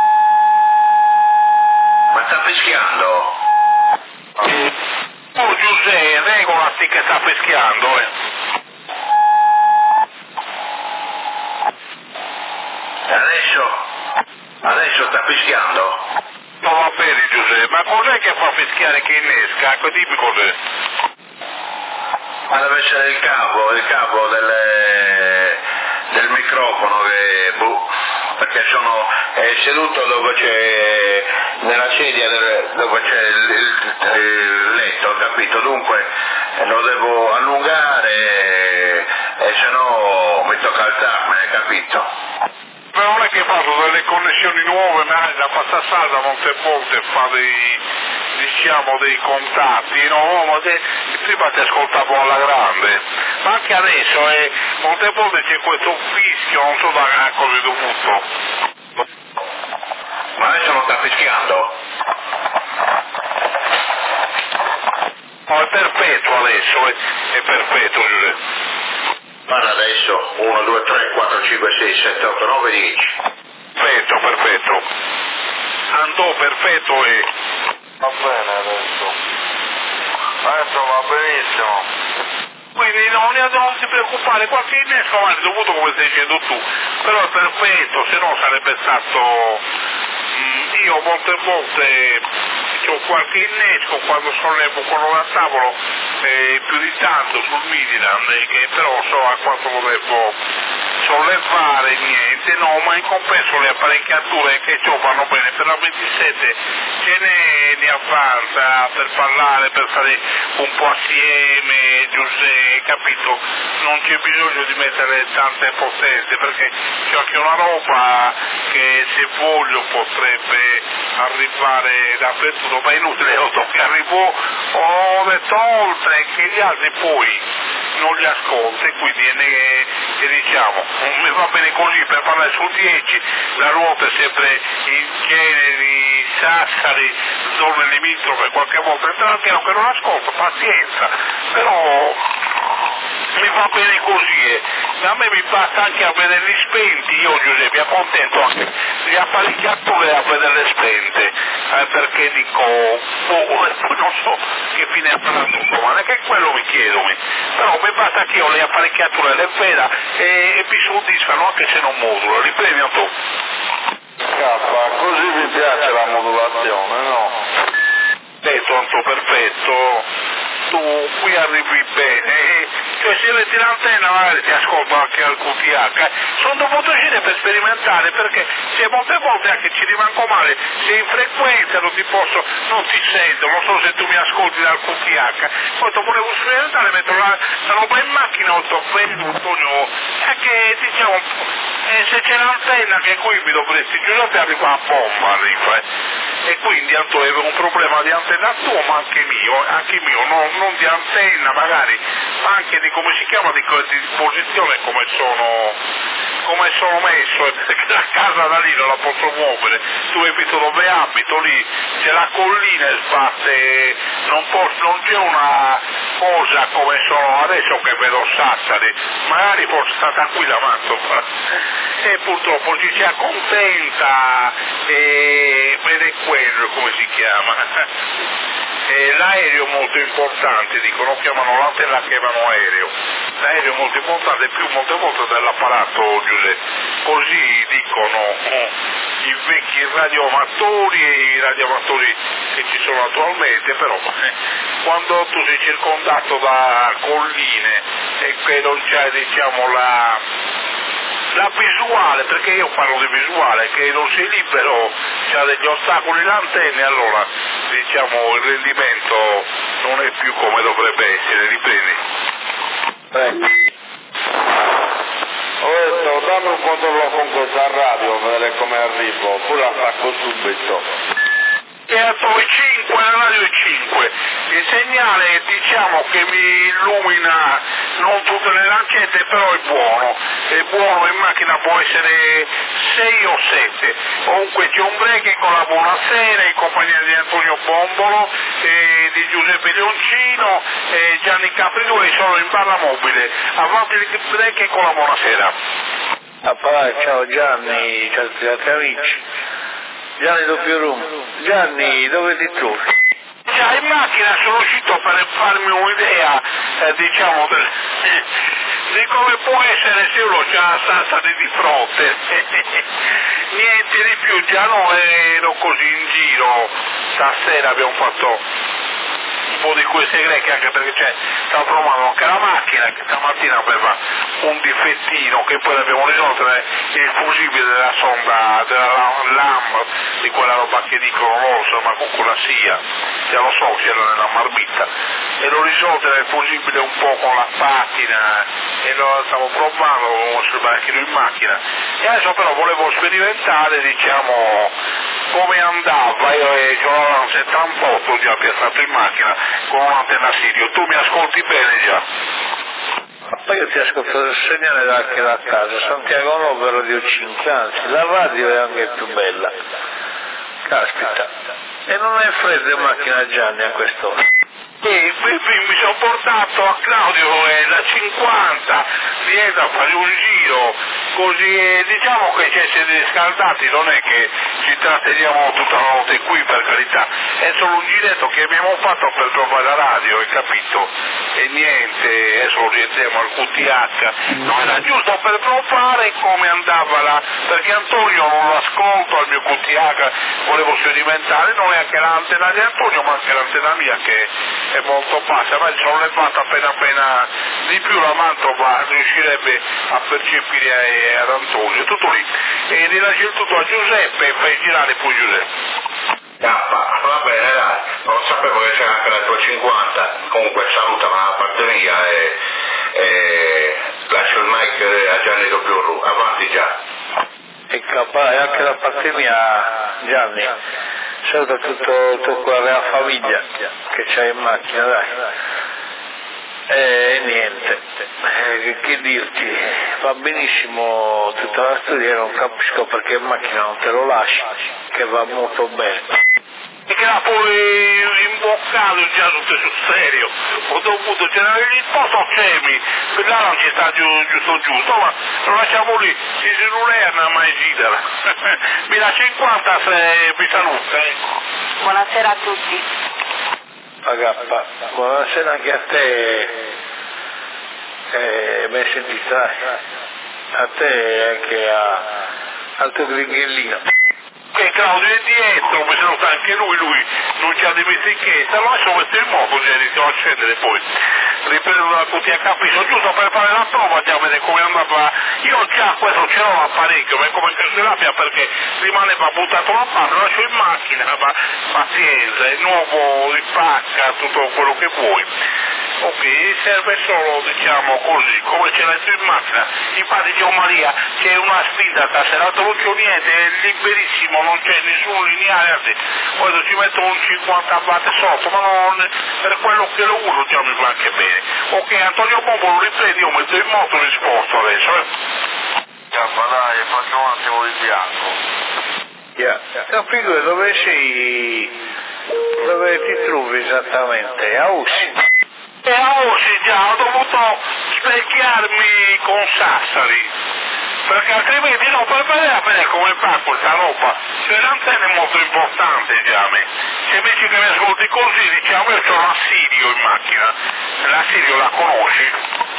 Ma sta fischiando? Oh Giuseppe, Giuseppe, regolati che sta fischiando, Adesso sta fischiando? Non va bene Giuseppe, ma cos'è che fa fischiare che innesca? Dimmi cos'è? Ma deve essere il cavo del microfono che perché sono seduto dove c'è nella sedia dove c'è il letto, capito? Dunque lo devo allungare e se no mi tocca alzarmene, capito? Ma non è che faccio delle connessioni nuove, ma la passata molte volte fa dei contatti, no? Ma prima ti ascoltavo alla grande, ma anche adesso molte volte c'è questo fischio, non so da cosa è dovuto. Ma adesso non sta fischiando? No, è perfetto adesso, è perfetto Giuseppe. Guarda adesso, 1, 2, 3, 4, 5, 6, 7, 8, 9, 10. Perfetto. Andò perfetto e... Va bene adesso. Adesso va benissimo. Quindi non si preoccupare, qualche innesco avrei dovuto come stai dicendo tu, però è perfetto, se no sarebbe stato... Io molte volte ho qualche innesco quando sollevo quello da tavolo più di tanto sul Midland, che però so a quanto volevo sollevare niente, no, ma in compenso le apparecchiature che ho vanno bene, per la 27 ce n'è di avanza per parlare, per stare un po' assieme, Giuseppe, capito? Non c'è bisogno di mettere tante potenze perché c'è anche una roba che se voglio potrebbe arrivare dappertutto, ma è inutile, che arrivò, ho detto oltre che gli altri poi non li ascolta e quindi diciamo mi va bene così per parlare sul 10, la ruota è sempre in Generi, Sassari, zone limitrofe, qualche volta entra anche che non ascolto, pazienza, però mi va bene così a me mi basta anche a vederli spenti, io Giuseppe mi accontento anche di apparecchiature a vederle spente, perché dico poi non so che fine farà tutto, ma neanche quello mi chiedo, però mi basta che io le apparecchiature le veda e mi soddisfano anche se non modulo, ripremi tu. Così mi piace la modulazione, no? Tanto perfetto, tu qui arrivi bene, cioè se metti l'antenna magari ti ascolto anche al QTH, sono dovuto uscire per sperimentare perché se molte volte anche ci rimango male, se in frequenza non ti sento, non so se tu mi ascolti dal QTH, poi volevo sperimentare, metto la roba in macchina, ho detto che diciamo se c'è l'antenna che qui mi dovresti Giuseppe arriva a bomba e quindi avevo un problema di antenna tuo ma anche mio, non di antenna magari, ma anche di come si chiama, di posizione come sono messo, perché la casa da lì non la posso muovere, tu abito dove abito, lì c'è la collina e sbatte, non c'è una cosa come sono adesso che vedo Sassari, magari fosse stata qui la Mantova e purtroppo ci si accontenta e vede quello come si chiama. L'aereo molto importante, dicono, chiamano l'antenna, chiamano aereo. L'aereo molto importante, più molte volte dell'apparato Giuseppe. Così dicono i vecchi radioamatori e i radioamatori che ci sono attualmente, però quando tu sei circondato da colline e che non c'è diciamo la visuale, perché io parlo di visuale, che non sei libero, c'ha degli ostacoli l'antenna, allora diciamo il rendimento non è più come dovrebbe essere, riprendi. Ho detto dammi un controllo con questa radio per vedere come arrivo, oppure la stacco subito. Certo, è 5, la radio è 5, il segnale diciamo che mi illumina non tutte le lancette, però è buono, in macchina può essere 6 o 7, comunque c'è un break con la buonasera in compagnia di Antonio Bombolo, di Giuseppe Leoncino e Gianni Capridori, sono in barra mobile, avanti il break con la buonasera. Ciao Gianni, ciao tutti amici. Gianni doppio room. Gianni, dove ti trovi? già in macchina sono uscito per farmi un'idea, diciamo, di come può essere se uno c'ha la stanza di fronte. Niente di più, già non ero così in giro, stasera abbiamo fatto un po' di queste greche, anche perché stavo provando anche la macchina che stamattina aveva un difettino che poi abbiamo risolto, il fusibile della sonda della LAM, di quella roba che dicono loro, ma con la SIA, già lo so che era nella marmitta, e l'ho risolto il fusibile un po' con la patina e lo stavo provando, anche lui in macchina, e adesso però volevo sperimentare, diciamo, come andava. Io ho la 78 già piazzato in macchina con un'antenna Sirio. Tu mi ascolti bene già? Ma io ti ascolto il segnale anche da casa, Santiago Novo Radio 5, anzi la radio è anche più bella. Caspita. E non è freddo in macchina Gianni a quest'ora? Mi sono portato a Claudio la 50, rientra a fare un giro, così diciamo che siete riscaldati, non è che ci tratteniamo tutta la notte qui, per carità, è solo un giretto che abbiamo fatto per provare la radio, hai capito? E niente, adesso rientriamo al QTH, no, era giusto per provare come andava là, perché Antonio non lo ascolto al mio QTH, volevo sperimentare, non è anche l'antenna di Antonio ma anche l'antenna mia che è molto bassa, ma ci sono levato appena di più la Mantova riuscirebbe a percepire ad Antonio, tutto lì. E rilascio il tutto a Giuseppe e fai girare poi Giuseppe. Va bene, dai, non sapevo che c'era anche la tua 50, comunque saluta la parte mia e lascio il mic a Gianni Doppio, avanti già. E capace anche da parte mia Gianni, saluta tutta quella famiglia che c'hai in macchina, dai. E niente, che dirti, va benissimo tutta la storia, non capisco perché in macchina non te lo lasci, che va molto bene. E che l'ha poi imboccato già tutto sul serio, ho dovuto generare il posto Cemi, per là non ci sta giusto, ma lo lasciamo lì, se non è una mai sidera. Mi la 50 se vi saluta. Buonasera a tutti. Agappa, buonasera anche a te, ben sentita, a te e anche al tuo gringhellino. Che Claudio è dietro, mi saluta anche lui non c'ha dimentichezza, allora adesso metto in moto, iniziamo a scendere poi, riprendo da tutti a capisco, giusto per fare la prova, già vedere come andava, io già questo ce l'ho l'apparecchio, ma è come che l'abbia perché rimaneva buttato la palla, lo lascio in macchina, ma pazienza, è nuovo, ripacca, tutto quello che vuoi. Ok, serve solo, diciamo così, come ce l'hai tu in macchina. Infatti Gio Maria c'è una spinta stasera, non c'è niente, è liberissimo, non c'è nessun lineare, anzi, poi ci metto un 50 watt sotto, ma non, per quello che lo uso già mi va anche bene. Ok, Antonio Bombo lo riprendi, io metto in moto e mi sposto adesso. Ma dai, faccio un attimo di bianco. Capico dove sei, dove ti trovi esattamente? A Ussi? E oggi già ho dovuto specchiarmi con Sassari, perché altrimenti no, per vedere come fa questa roba, cioè l'antenna è molto importante già a me, se invece che mi ascolti così, diciamo io ho la Sirio in macchina, la Sirio la conosci?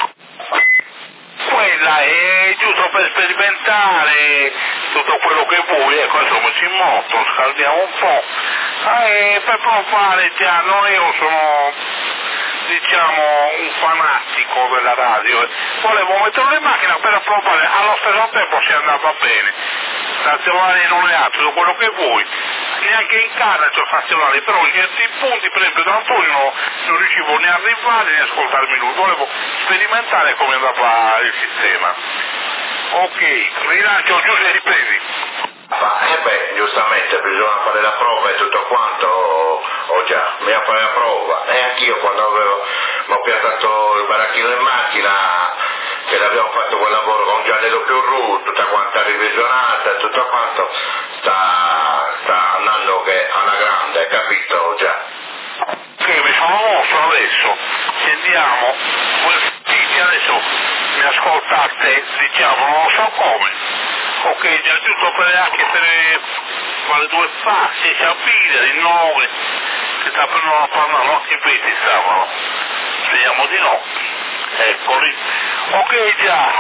Quella è giusto per sperimentare tutto quello che vuoi, ecco adesso metti in moto, scaldiamo un po', per provare già, non io sono, diciamo, un fanatico della radio, volevo metterlo in macchina per provare, allo stesso tempo si andava bene, stazionale non è altro, quello che vuoi, neanche in casa c'ho stazionale, però in certi punti, per esempio da Antonio non riuscivo né a arrivare né a ascoltarmi lui, volevo sperimentare come andava il sistema. Ok, rilancio giù e riprendi. Giustamente bisogna fare la prova e tutto quanto, bisogna fare la prova, e anch'io quando mi ho piazzato il baracchino in macchina, che l'abbiamo fatto quel lavoro con Gianni Doppio, tutta quanta revisionata, tutto quanto, sta andando che alla grande, capito già? Che mi sono mosso adesso, sentiamo, adesso mi ascoltate, diciamo, non so come. Ok, già giusto per anche per fare due passi, capire di 9, si sta prendendo a parlare, anche i peti stavano. Speriamo di no. Eccoli. Ok già,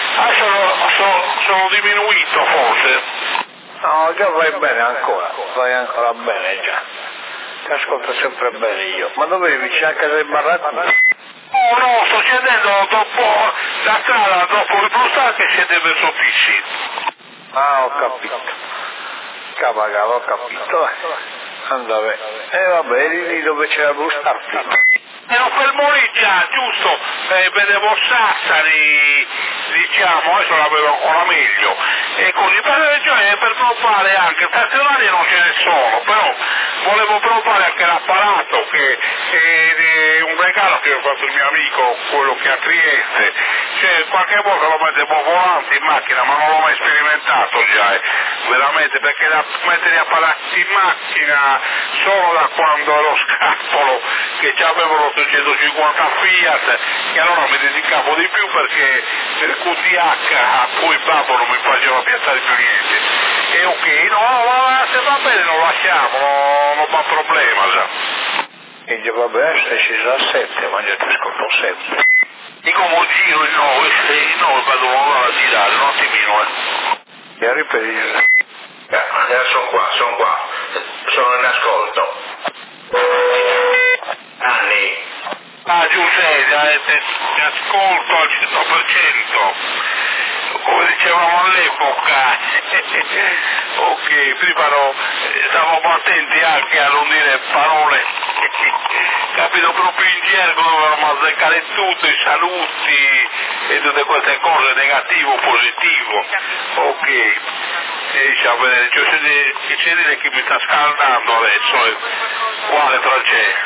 sono diminuito forse. No, già vai bene ancora, vai ancora bene già. Ti ascolto sempre bene io. Ma dove vicino a casa dei baracchi? Oh no, sto scendendo dopo la strada, dopo il Brustà che scende verso Fissi. Ah, ho capito. Cavagava, ho capito. Andava. Vabbè, eri lì dove c'era Brustà prima. Ero fermo lì già, giusto, vedevo Sassari, diciamo, adesso la vedo ancora meglio, e così per provare anche, stazionari non ce ne sono, però volevo provare anche l'apparato che è un regalo che ho fatto il mio amico, quello che ha Trieste, cioè qualche volta lo mettevo volante in macchina, ma non l'ho mai sperimentato già, veramente, perché mettere gli apparati in macchina solo da quando ero scappolo, che già avevo lo 350 Fiat, e allora mi dedicavo di più perché il QTH a cui il babbo non mi faceva piazzare più niente. E ok, no, se va bene lo lasciamo, non fa problema già. E dice vabbè, sei sceso a 7, ma io ti ascolto sempre. E come giro il 9 vado a girare un attimino, E ripetere. Sono qua, sono in ascolto. Anni. Ah Giuseppe, ti ascolto al 100%, come dicevamo all'epoca. Ok, prima stavamo attenti anche a non dire parole, capito, proprio in gergo dovevamo azzeccare tutto, i saluti e tutte queste cose, negativo, positivo. Ok, diciamo, c'è dire che mi sta scaldando adesso, quale Francesco?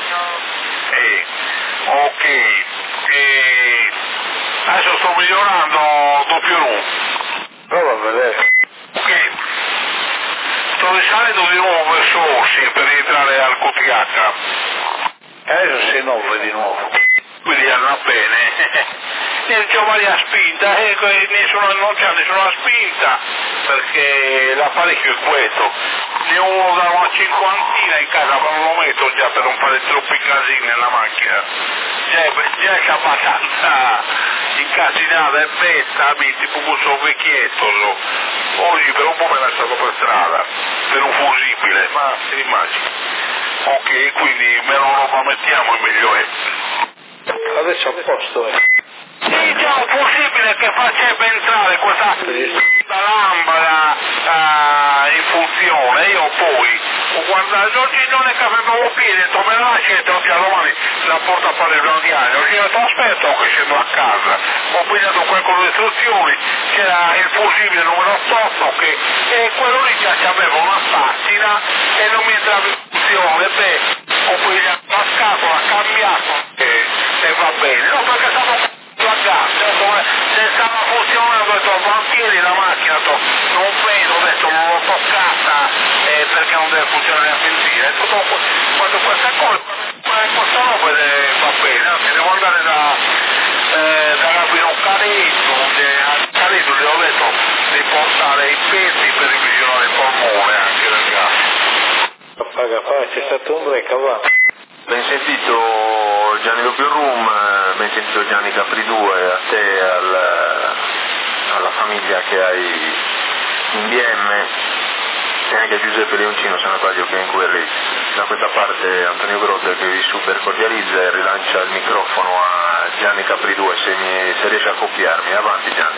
Ok, adesso sto migliorando doppio room. Prova a vedere. Ok, sto risalendo di nuovo verso Orsi per rientrare al QTH. Adesso sei 9 di nuovo. Quindi andrà bene. C'è varia spinta, non c'è nessuna spinta perché l'apparecchio è questo. Ne ho da una cinquantina in casa, ma non lo metto già per non fare troppi casini nella macchina. Già è abbastanza incasinata e messa, tipo questo vecchietto. Oggi per un po' me l'ha lasciato per strada, per un fusibile, ma ti immagini. Ok, quindi meno roba mettiamo e meglio è. Adesso a posto, Sì, già è possibile che faccia entrare questa lampada in funzione. Io poi ho guardato oggi non è che avevo piede, ho detto me la lasci e già domani la porto a fare il piano. Ho detto aspetta che scendo a casa, ho pigliato qualche istruzioni, c'era il fusibile numero 8 e quello lì già aveva una spazina e non mi entrava in funzione, ho pigliato la scatola, cambiato e va bene, no perché stavo se stava funzionando, ho detto banchieri la macchina, non vedo, ho detto non l'ho toccata perché non deve funzionare a benzina, e tutto quando queste cose questa roba va bene, anzi devo andare da Gabino Caletto, a Caletto gli ho detto di portare i pezzi per rivigilare il polmone anche del gas. Paga, c'è stato un break, va. Ben sentito Gianni Doppio Room, ben sentito Gianni Capri 2, a te e alla famiglia che hai in BM e anche a Giuseppe Leoncino, se non sbaglio, che è in QRX. Da questa parte Antonio Grodde che vi super cordializza e rilancia il microfono a Gianni Capri 2 se riesce a copiarmi. Avanti Gianni.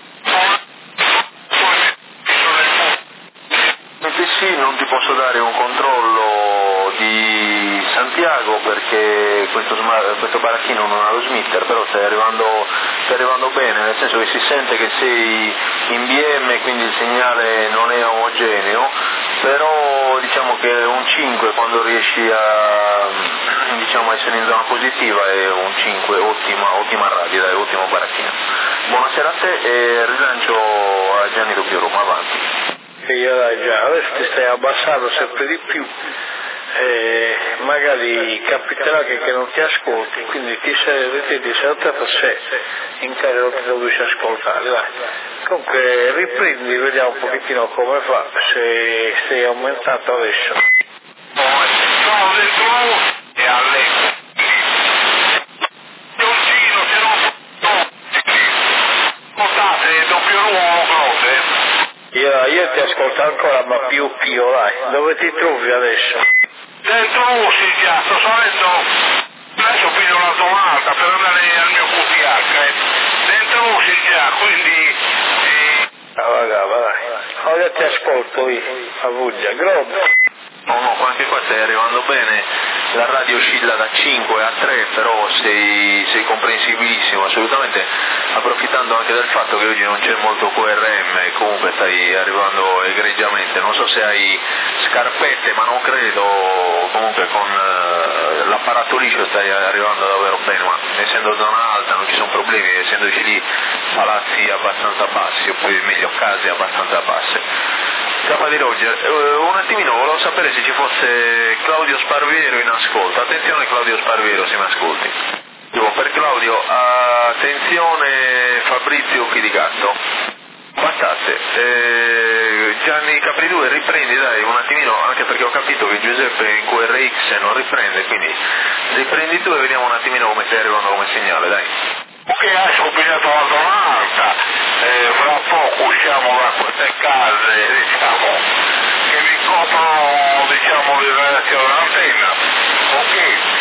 Sì, non ti posso dare un controllo di Santiago perché questo baracchino non ha lo smitter, però stai arrivando bene, nel senso che si sente che sei in BM, quindi il segnale non è omogeneo, però diciamo che un 5 quando riesci a essere in zona positiva è un 5, ottima radio, dai, ottimo baracchino. Buonasera a te e rilancio a Gianni Doppio Roma, avanti. E io già, adesso ti stai abbassando sempre di più, magari capiterà che non ti ascolti, quindi ti sei saltato se in casa non ti dovessi ascoltare, dai. Comunque riprendi, vediamo un pochettino come fa, se sei aumentato adesso. No, e alle Giorgino se non ascoltate doppio ruolo grosse. Io ti ascolto ancora, ma più, vai. Dove ti trovi adesso? Dentro Ussia, sto salendo, adesso piglio una domanda per andare al mio QTH, dentro Ussia, quindi... vai. Ora ti ascolto io, a Vuggia, Grob. No, anche qua stai arrivando bene, la radio oscilla da 5 a 3, però sei comprensibilissimo, assolutamente, approfittando anche del fatto che oggi non c'è molto QRM e comunque stai arrivando egregiamente, non so se hai scarpette, ma non credo, comunque con l'apparato liscio stai arrivando davvero bene, ma essendo zona alta non ci sono problemi, essendoci lì palazzi abbastanza bassi, o poi meglio case abbastanza basse. Capa di Roger, un attimino volevo sapere se ci fosse Claudio Sparviero in ascolto. Attenzione Claudio Sparviero, se mi ascolti. Per Claudio, attenzione Fabrizio Chidigatto. Bastasse. Gianni Capridue, riprendi dai un attimino, anche perché ho capito che Giuseppe in QRX non riprende, quindi riprendi tu e vediamo un attimino come stai arrivando come segnale, dai. Ok, hai scopigliato la zona alta, fra poco usciamo da queste case, diciamo, che vi coprono, diciamo, le relazioni dell'antenna. Ok,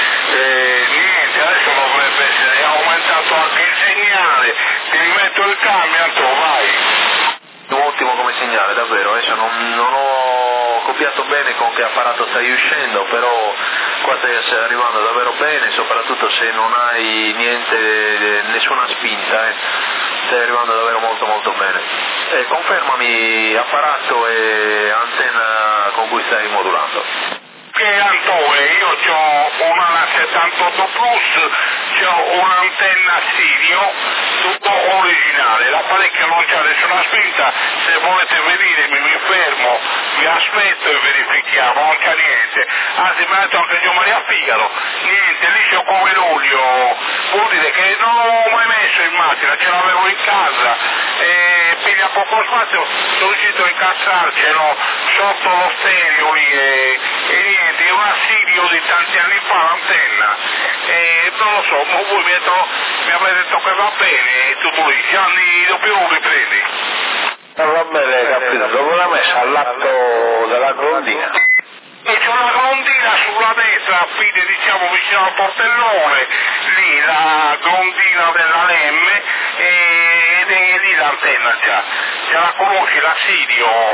niente, adesso dovrebbe essere aumentato anche il segnale, ti rimetto il camion, vai. Ottimo come segnale, davvero, adesso non ho copiato bene con che apparato stai uscendo, però qua stai arrivando davvero bene, soprattutto se non hai nessuna spinta, stai arrivando davvero molto molto bene. Confermami apparato e antenna con cui stai modulando. Antone, io ho una 78 Plus, ho un'antenna Sirio, tutto originale, l'apparecchio non c'ha nessuna spinta, se volete venire mi fermo, vi aspetto e verifichiamo, non c'è niente, anzi mi ha detto anche Gio Maria Figaro, niente, liscio come l'olio, vuol dire che non l'ho mai messo in macchina, ce l'avevo in casa, e piglia poco spazio, sono riuscito a incastrarcelo sotto lo stereo lì e niente, è una Sirio di tanti anni fa l'antenna, e non lo so, voi mi avete detto che va bene, tutto lì, Gianni dopo riprendi. Va bene, capito, dopo la messa al lato della grondina. E c'è una grondina sulla destra, fine diciamo vicino al portellone, lì la grondina della Lemme ed è lì l'antenna già la conosci la Sirio,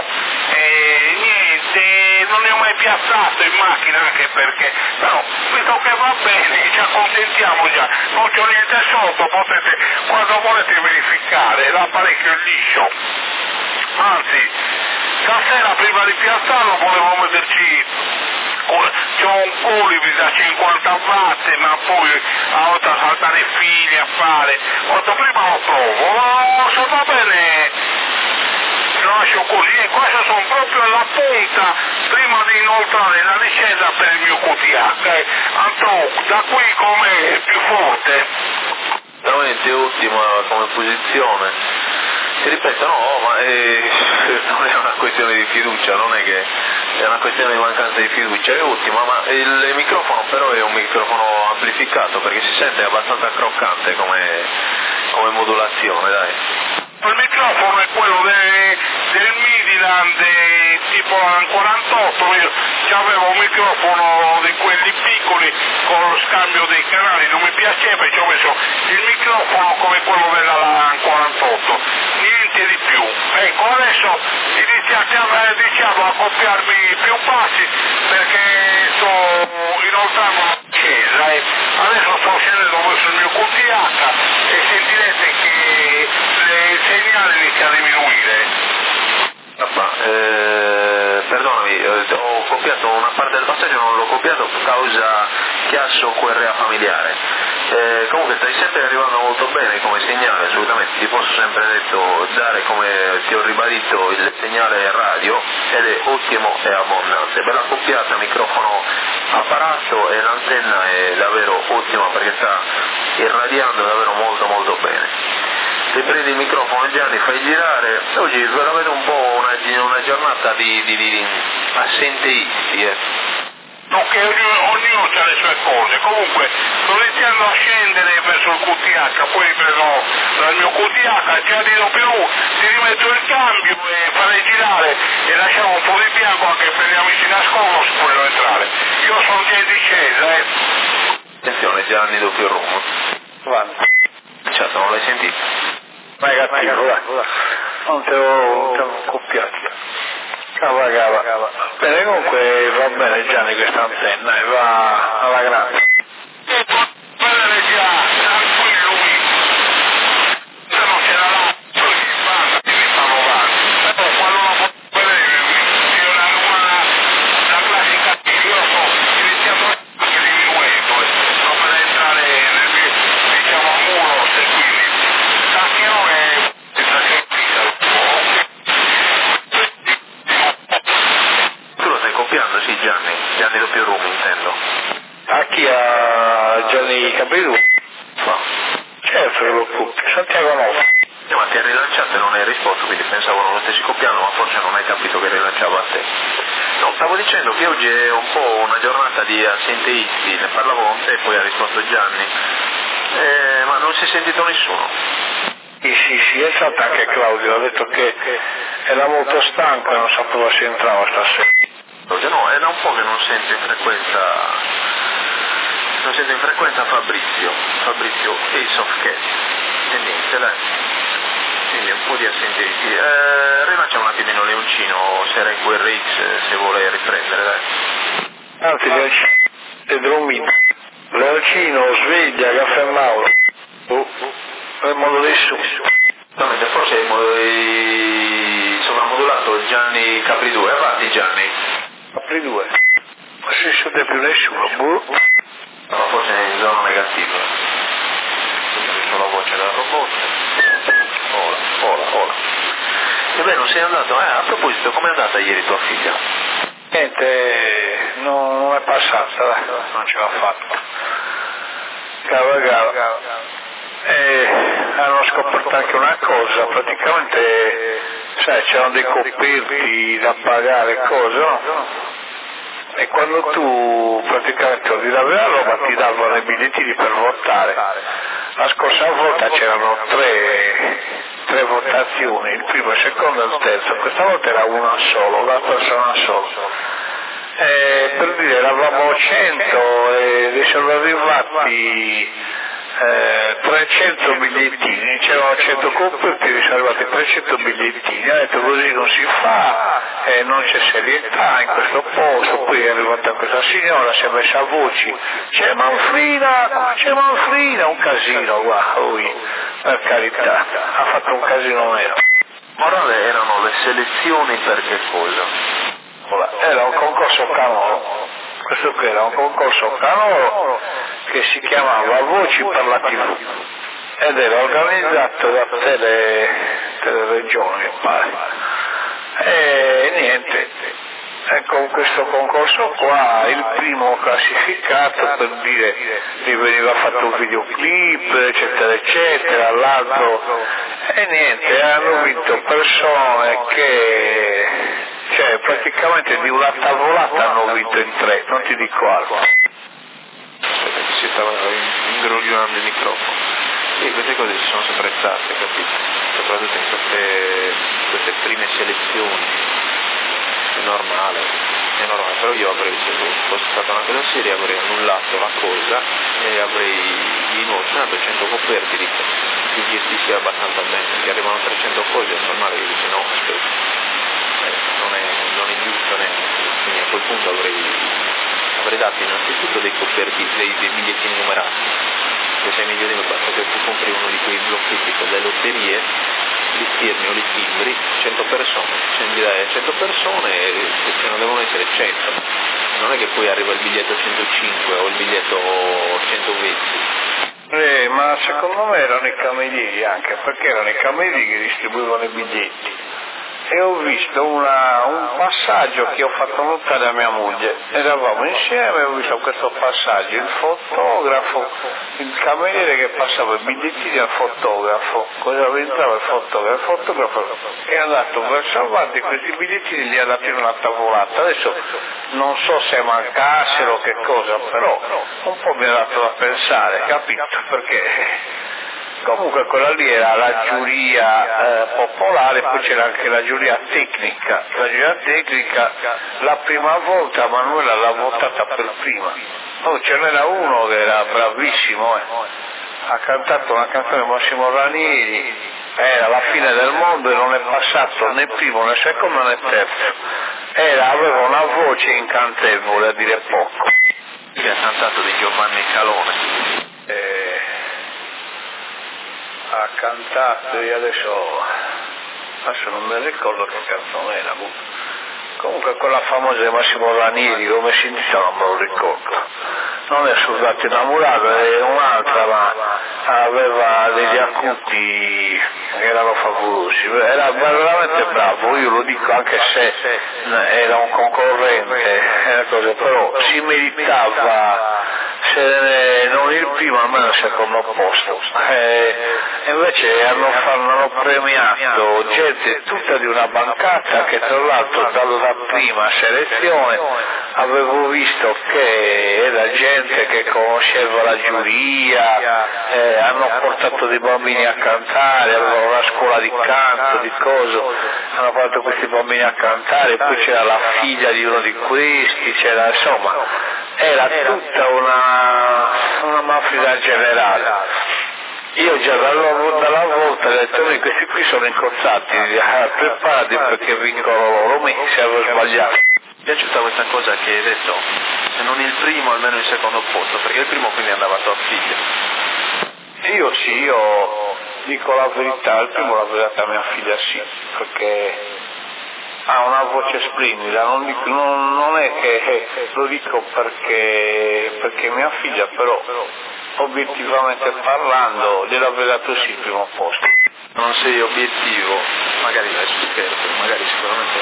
niente, non ne ho mai piazzato in macchina anche perché, però visto che va bene, ci accontentiamo già, non c'ho niente sotto, potete quando volete verificare, l'apparecchio è liscio, anzi stasera prima di piazzarlo volevo metterci, c'ho un Colibri da 50 watt, ma poi a volta a saltare fili a fare, quanto prima lo provo, se va bene lo lascio così, e queste sono proprio alla punta prima di inoltrare la discesa per il mio QTH, Antonio, da qui com'è più forte? Veramente ottima come posizione. Ti ripeto, no, ma non è una questione di fiducia, non è che è una questione di mancanza di fiducia, è ottima, ma il microfono però è un microfono amplificato perché si sente abbastanza croccante come modulazione, dai. Il microfono è quello del Midland tipo 48, io avevo un microfono di quelli piccoli con lo scambio dei canali, non mi piaceva e ci ho messo il microfono come quello della 48, niente di più. Ecco, adesso iniziate a copiarmi più passi perché sto inoltrando la discesa, adesso sto scendendo verso il mio QTH e sentirete che il segnale inizia a diminuire. Perdonami, ho copiato una parte del passaggio, non l'ho copiato causa chiasso QRA familiare. Comunque stai sempre arrivando molto bene come segnale, assolutamente, ti posso sempre dare come ti ho ribadito il segnale radio ed è ottimo e abbondante, bella accoppiata microfono apparato e l'antenna è davvero ottima perché sta irradiando davvero molto molto bene. Se prendi il microfono Gianni fai girare, oggi la vedo un po' una giornata di assenteisti. che ognuno ha le sue cose. Comunque sto iniziando a scendere verso il QTH, poi ripreso dal mio QTH, già di dopo ti rimetto il cambio e farei girare e lasciamo un po' di bianco anche per gli amici nascosto si può entrare. Io sono già in discesa, Attenzione, Gianni doppio Roma. Avanti. Certo, non l'hai sentito? Vai cattivo, dai. Non te l'ho copiato. Cava. Bene, comunque va bene Gianni questa antenna e va alla grande. Vedere già, tranquillo qui. Se non c'era là, poi si passa, ti fanno avanti. Però quando lo può vedere, io la classica io ho iniziato anche diminuendo, non per entrare nel diciamo muro e quindi cacchino è Tu lo stai copiando, sì Gianni doppio Roma intendo. A chi? A Gianni Capellu? No. Certo che lo copio, Santiago Nuovo. Ma ti hai rilanciato e non hai risposto, quindi pensavo non lo stessi copiando, ma forse non hai capito che rilanciavo a te. No, stavo dicendo che oggi è un po' una giornata di assenteisti, ne parlavo con te e poi ha risposto Gianni, ma non si è sentito nessuno. Sì, è stato anche Claudio, ha detto che era molto stanco e non sapeva se entrava stasera. No, è da un po' che non sento in frequenza Fabrizio Ace of Cat, e niente dai, quindi un po' di assenteisti. Rilancia un attimino Leoncino, se era in QRX, se vuole riprendere, dai. Anzi, Leoncino, sveglia, caffè Mauro. È il modo di su. Forse è il modo di sovramodulato Gianni Capri 2, avanti Gianni. Capri 2. Ma se non c'è più nessuno, No, forse è in zona negativa. Sento la voce del robot. Ora. E beh, non sei andato, a proposito, com'è andata ieri tua figlia? Niente, non è passata, dai, non ce l'ha fatta. Cava. Hanno scoperto anche una cosa, praticamente, sai, c'erano dei coperti da pagare, cose, no? E quando tu praticamente ordinavi la roba ti davano i bigliettini per votare. La scorsa volta c'erano tre votazioni, il primo, il secondo e il terzo, questa volta era una solo, una persona sola. Per dire, eravamo 100 ed sono arrivati 300 bigliettini, c'erano 100 coperti e sono arrivati 300 bigliettini, ha detto così non si fa, non c'è serietà in questo posto. Poi è arrivata questa signora, si è messa a voci, c'è Manfrina, un casino, guarda, lui, per carità, ha fatto un casino nero. Morale, erano le selezioni per che cosa? Era un concorso canoro, questo qui era un concorso canoro che si chiamava Voci per la TV ed era organizzato da Teleregione, mi pare. E niente, con questo concorso qua il primo classificato, per dire, gli veniva fatto un videoclip, eccetera, l'altro, e niente, hanno vinto persone che, cioè praticamente di una tavolata hanno vinto in 3, non ti dico altro. Si stava ingrogliando il microfono. Sì, queste cose ci sono sempre state, capito? Soprattutto in queste prime selezioni. È normale, però io avrei, se fosse stata una cosa seria, avrei annullato la cosa e avrei di nuovo suonato 100 coperti di gestissi abbastanza bene, che arrivano 300 cose, è normale che dici no, aspetta, non è giusto neanche, quindi a quel punto avrei dato innanzitutto dei coperti, dei bigliettini numerati, se sei meglio di me basta che tu compri uno di quei blocchetti per le lotterie, li firmi o li timbri, 100 persone, scendi da 100 persone e se non devono essere 100, non è che poi arriva il biglietto 105 o il biglietto 120. Ma secondo me erano i camerieri anche, perché erano i camerieri che distribuivano i biglietti. e ho visto un passaggio che ho fatto notare a mia moglie. Eravamo insieme e ho visto questo passaggio, il fotografo, il cameriere che passava i bigliettini al fotografo, cosa entrava il fotografo è andato verso avanti, questi bigliettini li ha dati in una tavolata. Adesso non so se mancassero o che cosa, però un po' mi ha dato da pensare, capito? Perché comunque quella lì era la giuria popolare, poi c'era anche la giuria tecnica. La giuria tecnica la prima volta Manuela l'ha votata per prima. Poi ce n'era uno che era bravissimo, ha cantato una canzone di Massimo Ranieri, era la fine del mondo e non è passato né primo né secondo né terzo. Aveva una voce incantevole, a dire poco. Che ha cantato di Giovanni Calone. Ha cantato, io adesso non mi ricordo che canzone era. Comunque quella famosa di Massimo Ranieri, come si dice non me lo ricordo. Non è Soldato innamorato, è un'altra, ma aveva degli acuti che erano favolosi. Era veramente bravo, io lo dico anche se era un concorrente, però si meritava, se non il primo almeno il secondo posto. Invece hanno premiato gente tutta di una bancata che tra l'altro dalla prima selezione avevo visto che era gente che conosceva la giuria, hanno portato dei bambini a cantare, avevano una scuola di canto, di coso, hanno portato questi bambini a cantare, poi c'era la figlia di uno di questi, c'era, insomma, era tutta una mafia generale. Io già dalla volta ho detto, questi qui sono incozzati, preparati perché vincono loro, se avevo sbagliato. Mi è piaciuta questa cosa che hai detto, se non il primo almeno il secondo posto, perché il primo quindi andava a tua figlia. Io dico la verità, il primo l'ha data a mia figlia sì, perché ha una voce splendida, non è che lo dico perché mia figlia, però obiettivamente parlando gliela avrei dato sì il primo posto. Non sei obiettivo, magari adesso scherzo, magari sicuramente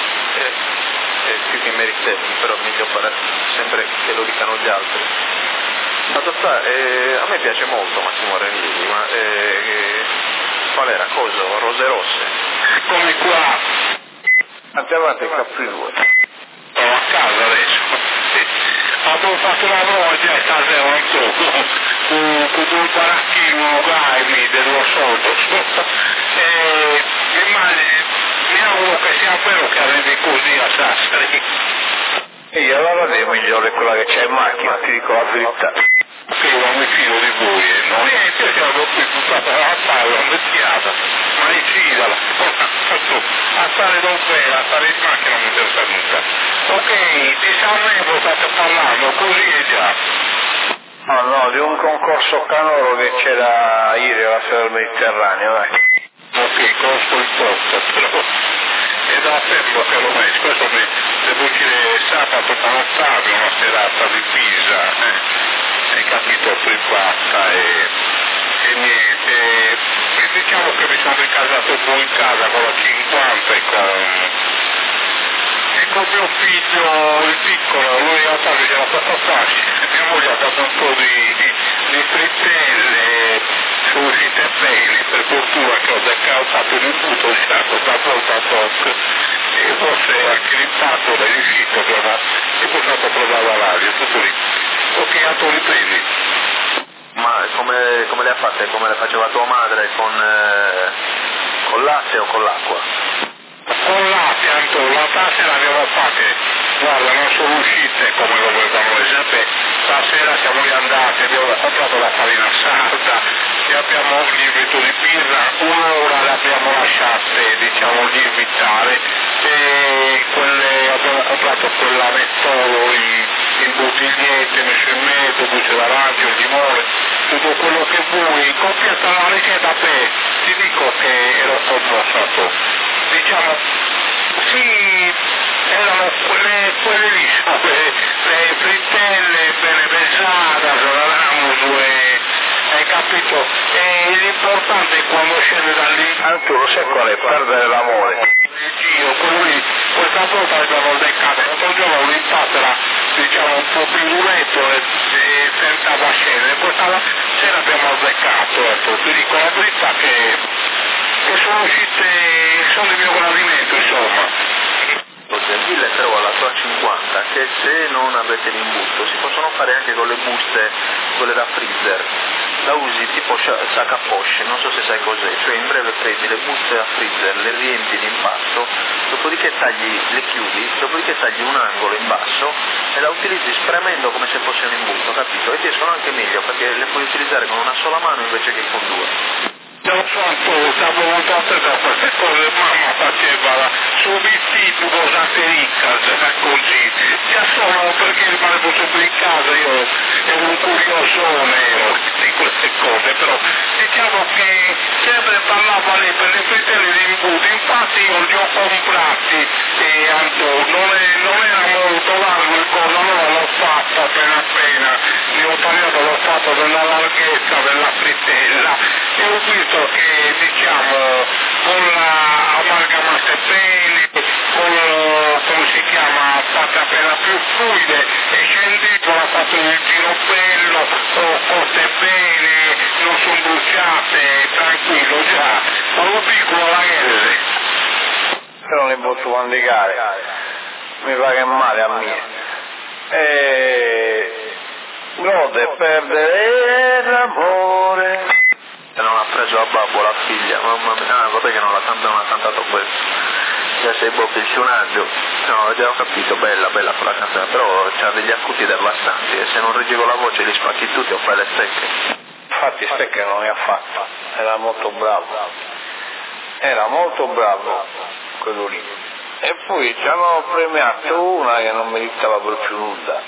è più che meritevole, però meglio fare sempre che lo dicano gli altri. Fatto sta, a me piace molto Massimo Ranieri, ma qual era? Cosa? Rose rosse? Come qua. Andiamo avanti, Capriluoto. Sono a casa adesso. Abbiamo fatto la volta e stasera non so, con un baracchino Gaimi dello sotto. Mi auguro che sia vero che arrivi così a Sassari. E allora è migliore quella che c'è in macchina, ti dico la verità. Che io non mi fido di voi, non niente, siamo qui buttata la palla, vecchiata, ma incidala, a stare non bene, a stare in macchina non mi interessa nulla. Ok, di Sanremo state parlando, così è già. No, di un concorso canoro che c'era ieri alla sera del Mediterraneo, dai. Ok, conosco il posto, però è da tempo che lo vedo, questo devo dire sabato notte, una serata di Pisa, hai capito, privata e niente, diciamo che mi sono ricasato un po' in casa con la 50 e con mio figlio, il piccolo, lui in realtà mi era fatto facile, mia moglie ha dato un po' di frittelle, sono uscite bene, per fortuna che ho decalzato il butto, è stato da volta a volta e forse anche l'impatto è riuscito, e poi sono provare l'aria, tutto lì. Ok, tu riprendi. Ma come le ha fatte? Come le faceva tua madre? Con latte o con l'acqua? Con l'atte, la tasse l'abbiamo fatte, guarda, non sono uscite come lo volevamo sempre, stasera siamo riandati, abbiamo comprato la farina sarda e abbiamo il lievito di birra, un'ora le abbiamo lasciate, diciamo, lievitare e abbiamo comprato quell'anettolo in bottigliette, messo in mezzo, bucce d'arancio, limone, tutto quello che vuoi, copiata la ricetta, ti dico che ero commossato. Diciamo, sì, erano quelle lì, le frittelle bene pesate, hai capito? E l'importante è quando scende da lì. Anche lo sai qual è? Perdere l'amore. io, quello lì, questa volta l'abbiamo beccato, l'altro giorno l'impatto era diciamo un po' più duretto e tentava a scendere, questa sera abbiamo beccato, ecco, ti dico la verità che sono uscite, sono di mio gradimento, insomma. Gentile però alla tua 50 che se non avete l'imbuto si possono fare anche con le buste, quelle da freezer, la usi tipo sac a poche, non so se sai cos'è, cioè in breve prendi le buste a freezer, le riempi di impasto, dopodiché le chiudi, dopodiché tagli un angolo in basso e la utilizzi spremendo come se fosse un imbuto, capito? E ti escono anche meglio perché le puoi utilizzare con una sola mano invece che con due. Non so, stavo montando da queste cose, mamma faceva su vestito usate ricca, così, già solo perché rimanevo sempre in casa, io ero un curiosone di queste cose, però diciamo che sempre parlava lei per le fetelle di imbuto, infatti io li ho comprati e non era molto largo il coso, allora l'ho fatto appena, ne ho tagliato, l'ho fatto della larghezza della fritella e ho visto che diciamo con la amalgamate bene, con come si chiama, fatta appena più fluide e scendito, ha fatto il giro bello, cotte bene, non sono bruciate, tranquillo già, ma lo dico alla L. Se non li posso mandicare, mi fa che male a me. Gode perdere l'amore. Non ha preso a babbo la figlia, mamma mia, vabbè che non ha cantato questo, già sei bofficiunaggio, no, già ho capito, bella quella canzone, però c'ha degli acuti devastanti e se non reggevo la voce li spacchi tutti o fai le stecche. Infatti stecche non ne ha fatto, era molto bravo quello lì. E poi ci hanno premiato una che non meritava proprio nulla,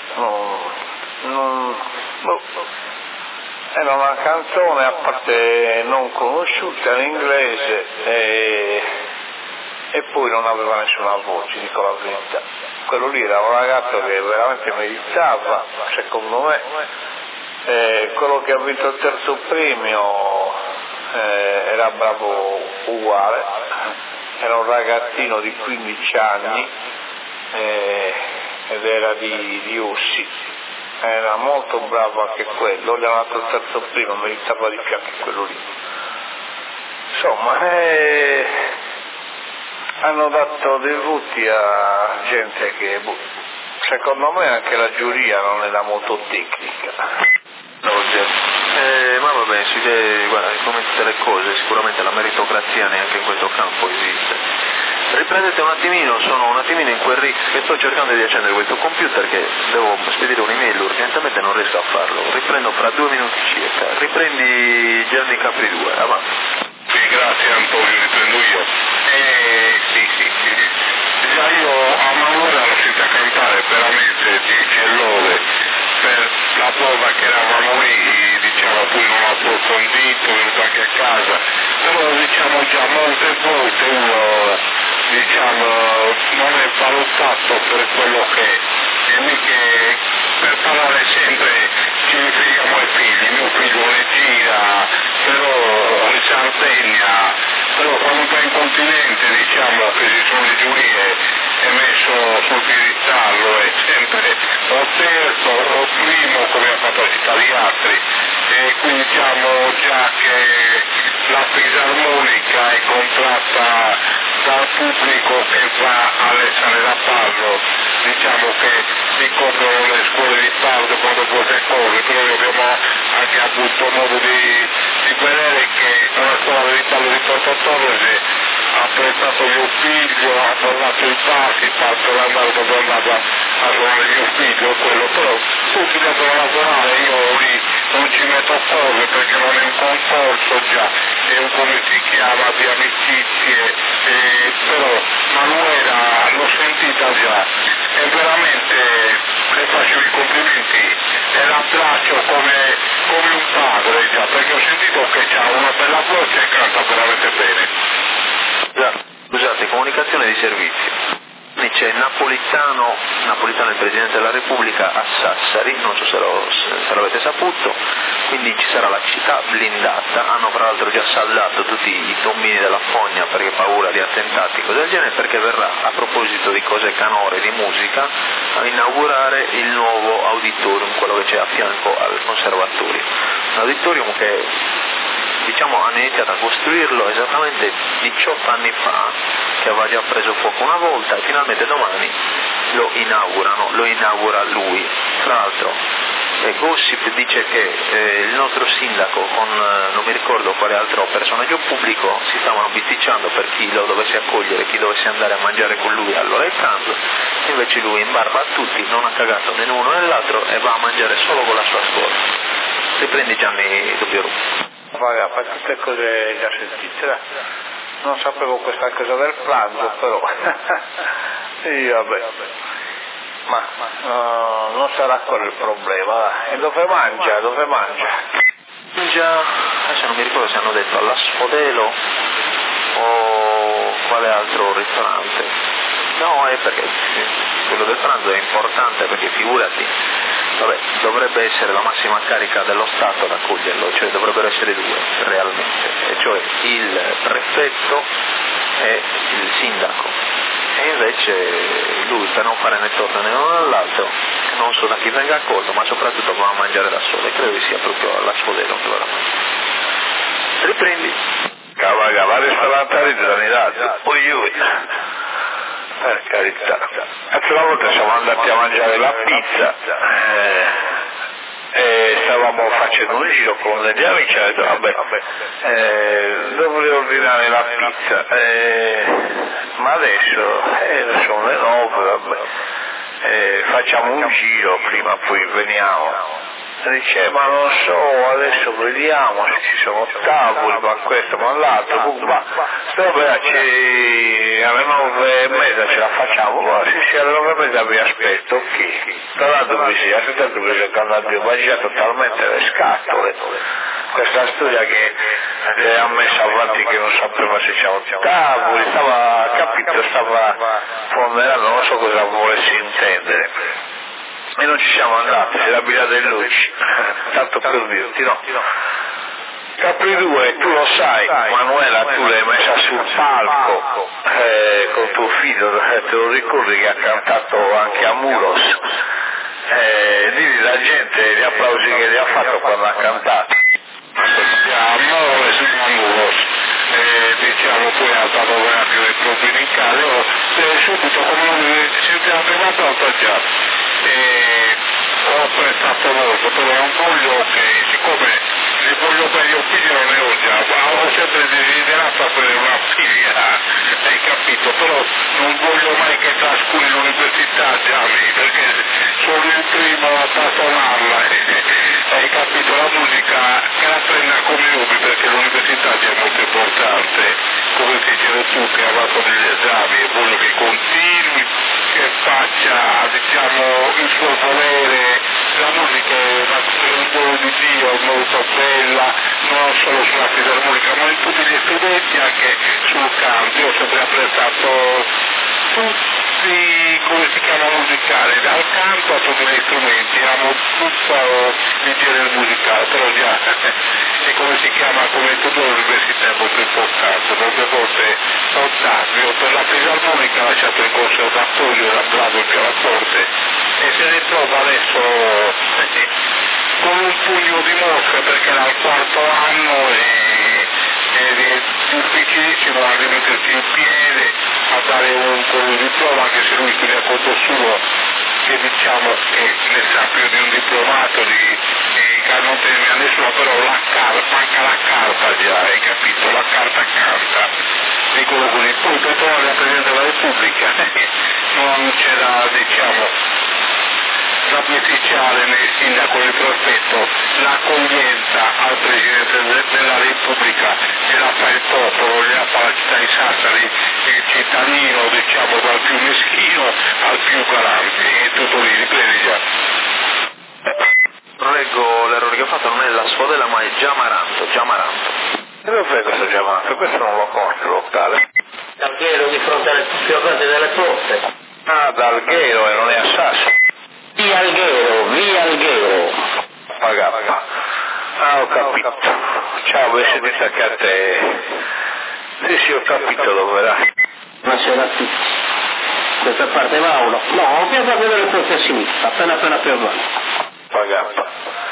era una canzone a parte non conosciuta in inglese e poi non aveva nessuna voce, dico la verità. Quello lì era un ragazzo che veramente meritava, secondo me. Quello che ha vinto il terzo premio era bravo uguale, era un ragazzino di 15 anni ed era di Ossi. Era molto bravo anche quello, gli hanno dato il terzo primo, meritava di più anche quello lì. Insomma, hanno dato dei voti a gente che, secondo me anche la giuria non era molto tecnica. Ma va bene, guarda, come tutte le cose, sicuramente la meritocrazia neanche in questo campo esiste. Riprendete un attimino, sono un attimino in quel Rix che sto cercando di accendere questo computer che devo spedire un'email urgentemente, non riesco a farlo. Riprendo fra 2 minuti circa. Riprendi Gianni Capri 2, avanti. Sì, grazie Antonio, riprendo io. Sì. Già io a Manuela l'ho sentita cantare veramente 10 lode per la prova che eravamo lì, diciamo, poi non ho approfondito, venuto anche a casa, però diciamo già molte volte uno diciamo non è valutato per quello che è, e mica per parlare sempre ci riferiamo ai figli, mio figlio le gira, però in Sardegna, però quando va in continente diciamo che ci sono le giurie è messo sul piedistallo, è sempre o terzo o primo come ha fatto città di altri, e quindi diciamo già che la fisarmonica è contratta dal pubblico che va alle sale da ballo, diciamo che si coprono le scuole di ballo quando queste cose, però noi abbiamo anche avuto modo di vedere che una scuola di ballo di Porto Torres ha portato mio figlio, ha parlato il parchi, fatto l'andare dove andava a suonare mio figlio, quello, però tutti devono lavorare, io lì non ci metto cose perché non è un concorso già, è un come si chiama di amicizie, però Manuela l'ho sentita già e veramente le faccio i complimenti e l'abbraccio come un padre già, perché ho sentito che ha una bella voce e canta veramente bene. Scusate, comunicazione di servizio. C'è Napolitano il Presidente della Repubblica a Sassari, non so se l'avete saputo, quindi ci sarà la città blindata, hanno tra l'altro già saldato tutti i tombini della fogna perché paura di attentatico del genere, perché verrà, a proposito di cose canore, di musica, a inaugurare il nuovo auditorium, quello che c'è a fianco al conservatorio. Un auditorium che hanno iniziato a costruirlo esattamente 18 anni fa, che aveva già preso fuoco una volta, e finalmente domani lo inaugura lui. Tra l'altro Gossip dice che il nostro sindaco con non mi ricordo quale altro personaggio pubblico si stavano bisticciando per chi lo dovesse accogliere, chi dovesse andare a mangiare con lui all'ora del pranzo, invece lui in barba a tutti non ha cagato né l'uno né l'altro e va a mangiare solo con la sua scorta. Riprendi Gianni Dubbio. Vabbè, per tutte cose già sentite, non sapevo questa cosa del pranzo, però sì, vabbè, ma non sarà quello il problema. E dove mangia? Adesso non mi ricordo se hanno detto alla Sfodelo o quale altro ristorante. No, è perché quello del pranzo è importante, perché figurati, dovrebbe essere la massima carica dello Stato ad accoglierlo, cioè dovrebbero essere due realmente, e cioè il prefetto e il sindaco. E invece lui, per non fare né torno né uno all'altro, non so da chi venga accolto, ma soprattutto va a mangiare da solo, e credo che sia proprio alla Sfodelo che va a mangiare. Riprendi. Cavagava ristorantari di sanità, ui, per carità. L'altra volta siamo andati a mangiare la pizza e stavamo facendo un giro con degli amici e ho detto dovrei ordinare la pizza, ma adesso sono le 9, facciamo un giro prima, poi veniamo. Dice, ma non so, adesso vediamo se ci sono tavoli, ma questo, ma l'altro, ma alle 9:30 ce la facciamo, ma sì, alle 9:30 vi aspetto, ok. Tra l'altro mi si è aspettato che ho mangiato talmente le scatole, questa storia che ha messo avanti che non sapeva se c'erano tavoli, stava ponderando, non so cosa volessi intendere. E non ci siamo andati, c'era Villa dei Luci, tanto per dirti, no. Capri 2, tu lo sai, Manuela, tu l'hai messa sul palco con tuo figlio, te lo ricordi che ha cantato anche a Muros, digli la gente gli applausi che gli ha fatto quando ha cantato. Diciamo poi ha stato un attimo di problemi in casa, subito come si è arrivato al tagliato. Ho apprezzato molto, però è un voglio che, siccome li voglio bene, io figli non ne ho già, ho sempre desiderato avere una figlia, hai capito, però non voglio mai che trascuri l'università, Gianni, perché sono il primo a patronarla, hai capito, la musica che la prenda come hobby, perché l'università è molto importante, come dicevi tu che hai fatto degli esami, e voglio che continui, che faccia, diciamo, il suo volere. La musica è un dono di Dio, molto bella, non solo sulla fisarmonica, ma in tutti gli strumenti, anche sul canto. Io ho sempre apprezzato tutti, come si chiama, musicale, dal canto a tutti gli strumenti, amo tutto il genere musicale, però già, e come si chiama, come tutto l'università è molto importante, molte volte Ottavio per la fisarmonica ha lasciato il conservatorio, era bravo il pianoforte e se ne trova adesso con un pugno di mosche perché era al quarto anno e è difficilissimo a rimettersi in piedi, a dare un diploma, anche se lui studia conto suo, che diciamo che ne sa più di un diplomato, non teme a nessuno, però manca la carta già, hai capito, la carta canta, dicono così. Poi per trovare la Presidente della Repubblica non c'era, diciamo, da beneficiare nel sindaco e nel prefetto l'accoglienza al Presidente della Repubblica gliela fa il popolo, gliela fa la città di Sassari, il cittadino, diciamo, dal più meschino al più galante, e tutto lì, riprendi già. Leggo l'errore che ho fatto, non è la Sfodela ma è Giamaranto. E dov'è questo Giamaranto? Questo non lo conosco il locale. D'Alghero di fronte alle piovate delle porte. Ah, d'Alghero e non è a Sasso. Via Alghero. Pagappa. Ah, ho capito. Ciao, avessi detto che a te. Sì, ho capito dove era. buonasera a tutti. Questa parte Mauro. No, più a vedere forse a sinistra, appena più avanti. Pagappa.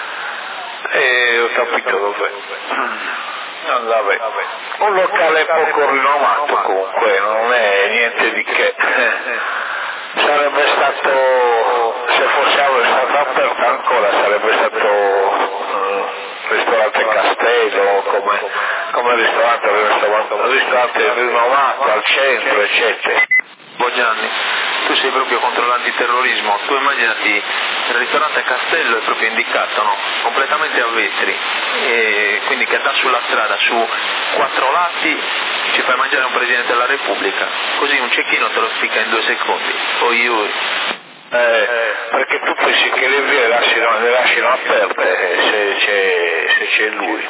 Ho capito dov'è. Vabbè. Un locale poco rinomato comunque, non è niente di che. Sarebbe stato, se fosse stato aperto ancora, sarebbe stato ristorante Castello, come ristorante rinomato al centro, eccetera. Gianni, tu sei proprio contro l'antiterrorismo, tu immaginati il ristorante Castello è proprio indicato, no? Completamente a vetri, e quindi che dà sulla strada, su 4 lati ci fai mangiare un Presidente della Repubblica, così un cecchino te lo spicca in 2 secondi, poi perché tu pensi che le vie le lasciano aperte se c'è lui.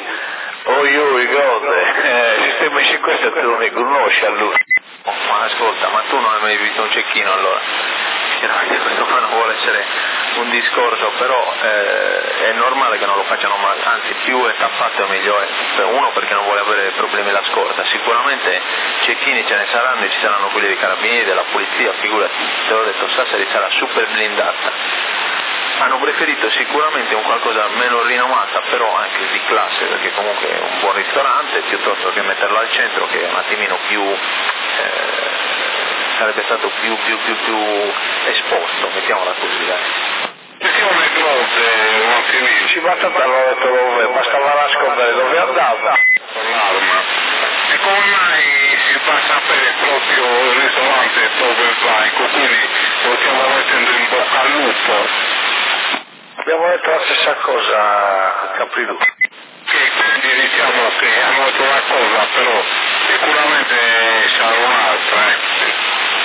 Sistema 5 Stelle tu non ne conosci a lui. Ma ascolta, ma tu non hai mai visto un cecchino allora? Chiaramente questo qua non vuole essere un discorso, però è normale che non lo facciano mai, anzi più è tappato meglio è. Uno perché non vuole avere problemi alla scorta, sicuramente cecchini ce ne saranno e ci saranno quelli dei carabinieri, della polizia, figurati, te l'ho detto, Sassari sarà super blindata. Hanno preferito sicuramente un qualcosa meno rinomata, però anche di classe, perché comunque è un buon ristorante, piuttosto che metterlo al centro, che è un attimino più sarebbe stato più esposto, mettiamola così. Mettiamo le cose, non finisci, bastava nascondere dove andava. L'arma. E come mai si fa sapere proprio il ristorante dove vai, quindi lo stiamo mettendo in bocca al lupo? Abbiamo detto la stessa cosa, Caprillo. Che quindi diciamo che hanno detto una cosa, però sicuramente sarà un'altra.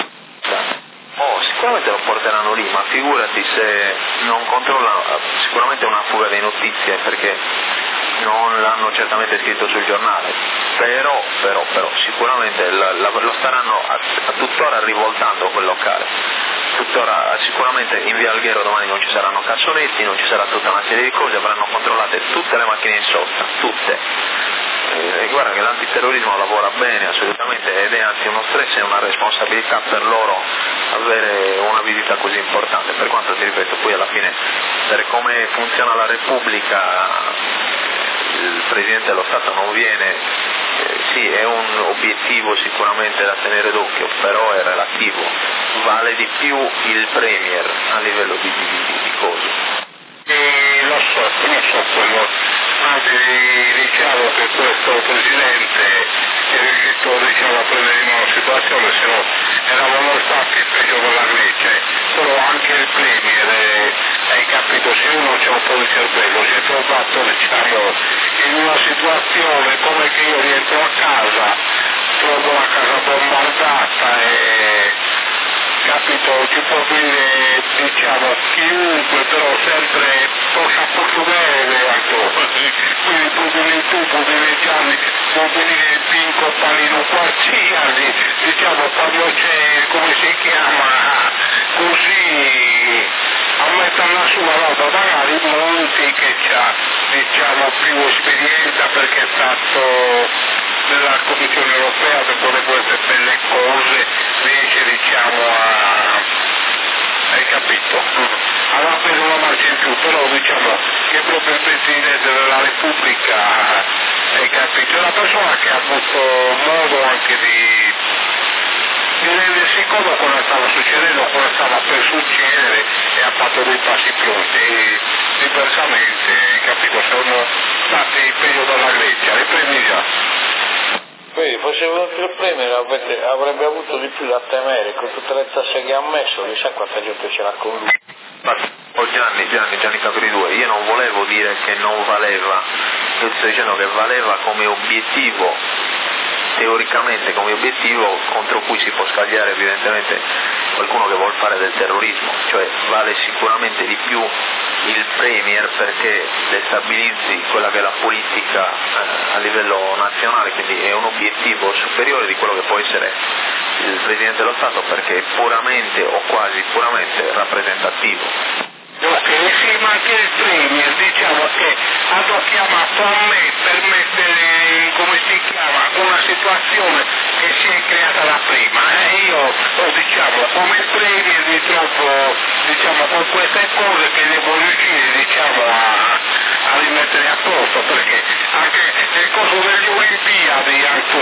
Sicuramente lo porteranno lì, ma figurati se non controllano, sicuramente è una fuga di notizie, perché non l'hanno certamente scritto sul giornale, però sicuramente lo staranno a tuttora rivoltando quel locale. Tuttora sicuramente in via Alghero domani non ci saranno cassonetti, non ci sarà tutta una serie di cose, avranno controllate tutte le macchine in sosta, tutte. E guarda che l'antiterrorismo lavora bene assolutamente, ed è anzi uno stress e una responsabilità per loro avere una visita così importante, per quanto ti ripeto poi alla fine per come funziona la Repubblica il Presidente dello Stato non viene, sì è un obiettivo sicuramente da tenere d'occhio, però è relativo, vale di più il Premier a livello di cose. Lo so quello, anzi diciamo che questo Presidente è riuscito a prendere in una situazione, se no eravamo stati peggio della Grecia, però anche il Premier, hai capito, se uno c'è un po' di cervello, si è trovato in una situazione come che io rientro a casa, trovo la casa bombardata e capito, ci può venire chiunque, però sempre posso bere ancora, quindi può venire tu, può venire Gianni, può venire Pinco, Palino, qualsiasi, quando c'è, come si chiama, così a mettere la sua roba, magari Monti che c'ha più esperienza perché è stato nella Commissione Europea per queste belle cose, riesce hai capito? Aveva preso una marcia in più, però che proprio il Presidente della Repubblica, hai capito? È una persona che ha avuto modo anche di rendersi conto cosa stava succedendo, cosa stava per succedere e ha fatto dei passi pronti. Diversamente, hai capito? Sono stati peggio della Grecia, li prendi già. Vedi, fosse venuto il Premier avrebbe avuto di più da temere, con tutte le tasse che ha messo, chissà quanta gente ce l'ha con lui. Ma Gianni Capri 2, io non volevo dire che non valeva, io sto dicendo che valeva come obiettivo, teoricamente come obiettivo contro cui si può scagliare evidentemente qualcuno che vuol fare del terrorismo, cioè vale sicuramente di più il Premier perché destabilizzi quella che è la politica a livello nazionale, quindi è un obiettivo superiore di quello che può essere il Presidente dello Stato perché è puramente o quasi puramente rappresentativo. Ok, sì, ma anche il Premier che hanno chiamato a me per mettere, come si chiama, una situazione che si è creata da prima, io o diciamo come premio mi trovo diciamo con queste cose che devo riuscire diciamo a rimettere a posto, perché anche nel corso delle Olimpiadi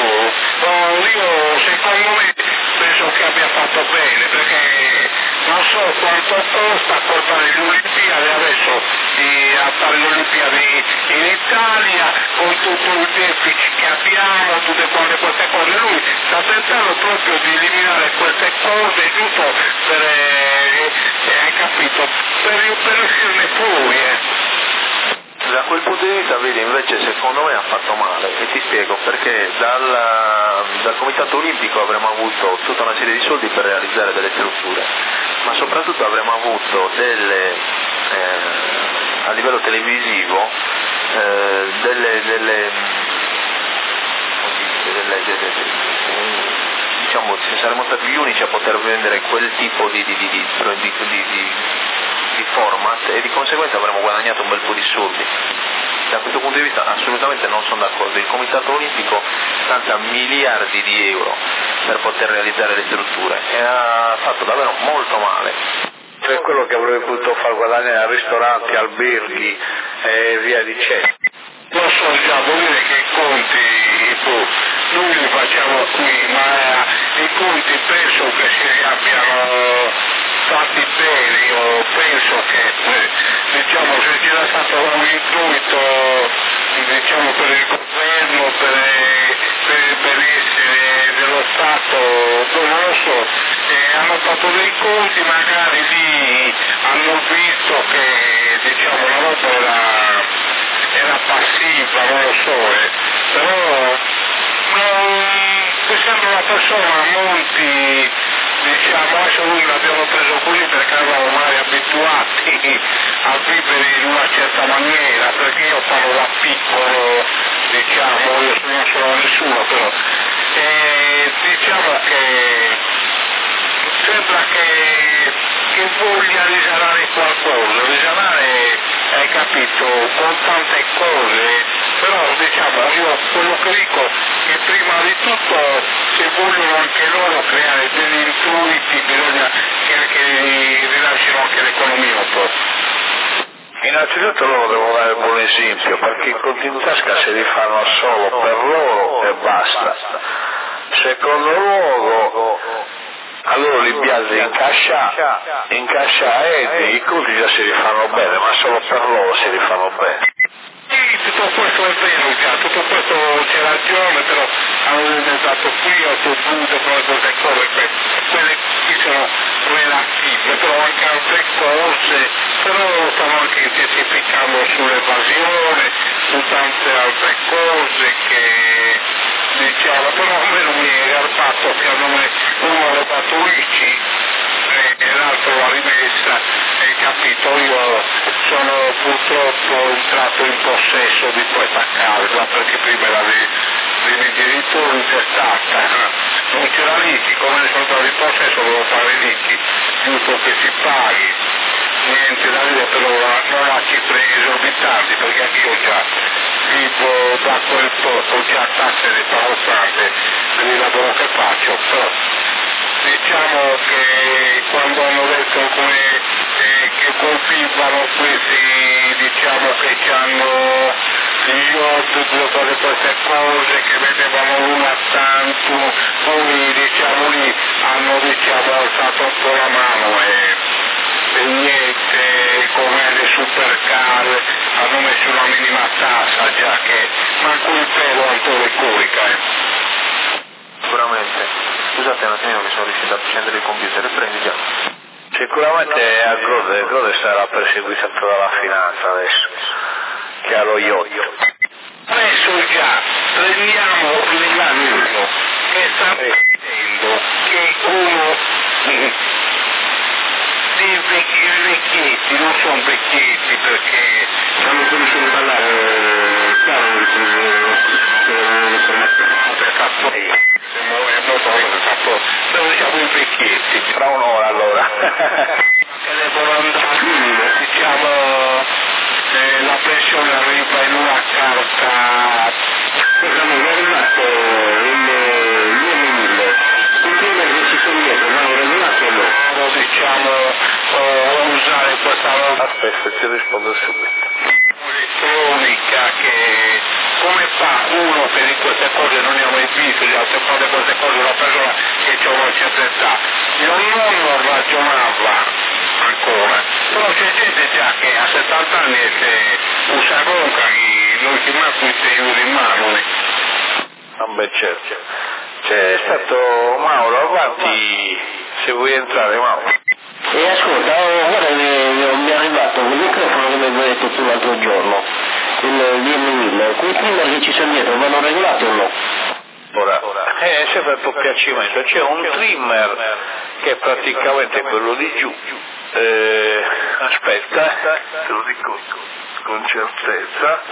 io secondo me penso che abbia fatto bene, perché non so quanto costa portare le Olimpiadi adesso a fare le Olimpiadi in Italia con tutto il deficit che abbiamo, tutte queste cose. Lui sta tentando proprio di eliminare queste cose giusto per hai capito, per uscirne fuori. Da quel punto di vista, vedi, invece secondo me ha fatto male, e ti spiego perché dal Comitato Olimpico avremmo avuto tutta una serie di soldi per realizzare delle strutture, ma soprattutto avremmo avuto a livello televisivo diciamo, saremmo stati gli unici a poter vendere quel tipo di format, e di conseguenza avremmo guadagnato un bel po' di soldi. Da questo punto di vista assolutamente non sono d'accordo. Il Comitato Olimpico stanzia miliardi di euro per poter realizzare le strutture e ha fatto davvero molto male. Per quello che avrebbe potuto far guadagnare a ristoranti, alberghi e via dicendo. Lo so già, vuol dire che i conti noi li facciamo qui, ma i conti penso che si abbiano fatti bene. Io penso che diciamo se c'era stato un intuito diciamo per il governo, per il benessere dello Stato, non lo so, hanno fatto dei conti, magari lì hanno visto che diciamo la roba era passiva, non lo so, però mi sembra una persona molti, diciamo, adesso noi l'abbiamo preso così perché eravamo mai abituati a vivere in una certa maniera, perché io parlo da piccolo, diciamo, io non sono nessuno, però diciamo che sembra che voglia risanare qualcosa, risanare, hai capito, con tante cose, però diciamo io quello che dico che prima di tutto se vogliono anche loro creare degli intuiti bisogna che anche rilasciano anche l'economia un po'. Innanzitutto loro devono dare buon esempio, perché i conti in tasca se li fanno solo per loro e basta. Secondo luogo, a loro li piace incasciare e i conti già si rifanno bene, ma solo per loro si rifanno bene. Sì, tutto questo è vero già, tutto questo c'è ragione, però hanno inventato qui, ho dovuto come queste cose, quelle qui sono relative, però anche altre cose, però stanno anche intensificando sull'evasione, su tante altre cose che diciamo, però a me non mi è garbato che uno ha rubato l'ICI e l'altro l'ha rimessa, hai capito? Io sono purtroppo entrato in possesso di questa casa perché prima era dei miei genitori, c'è stata, non c'era l'ICI, come ne sono entrato in possesso devo fare l'ICI, giusto che si paghi, niente da dire, però non ha cifre esorbitanti perché anch'io già vivo da quel poco, già tasse ne pago tante per il lavoro che faccio, però diciamo che quando hanno detto che colpivano questi, diciamo che hanno gli tutte queste cose che vedevano l'una tanto, poi diciamo lì hanno diciamo alzato un po' la mano e niente, come le supercar hanno messo una minima tassa già che manco il pelo ancora curica. Sicuramente. Scusate un attimo che sono riuscito a accendere il computer, prendi già. Sicuramente a Grode sarà perseguita tutta la finanza adesso, che ha lo iodio. Adesso già prendiamo l'anno che sta vedendo che uno dei vecchietti, non sono vecchietti perché hanno conosciuto a parlare, dove siamo i vecchietti? Tra un'ora allora. Che devono andare, diciamo, la pensione arriva in una carta, scusami, è arrivato il prima che ci sono dietro, aspetta, ti rispondo subito. Elettronica che come fa uno che di queste cose non ne ha mai visto, di altre cose queste cose, una persona che c'è una certa età, non ragionava ancora, però c'è gente già che a 70 anni usa gonca che non ti manca i segni in mano. Vabbè, certo. C'è stato Mauro, avanti se vuoi entrare, Mauro. E ascolta, guarda che mi è arrivato quel microfono che mi avevi detto tu l'altro giorno, il DM1000, quei trimmer che ci sono dietro vanno regolati o no? Ora, sempre per piacimento, c'è un trimmer che è praticamente quello di giù, aspetta, te lo dico con certezza,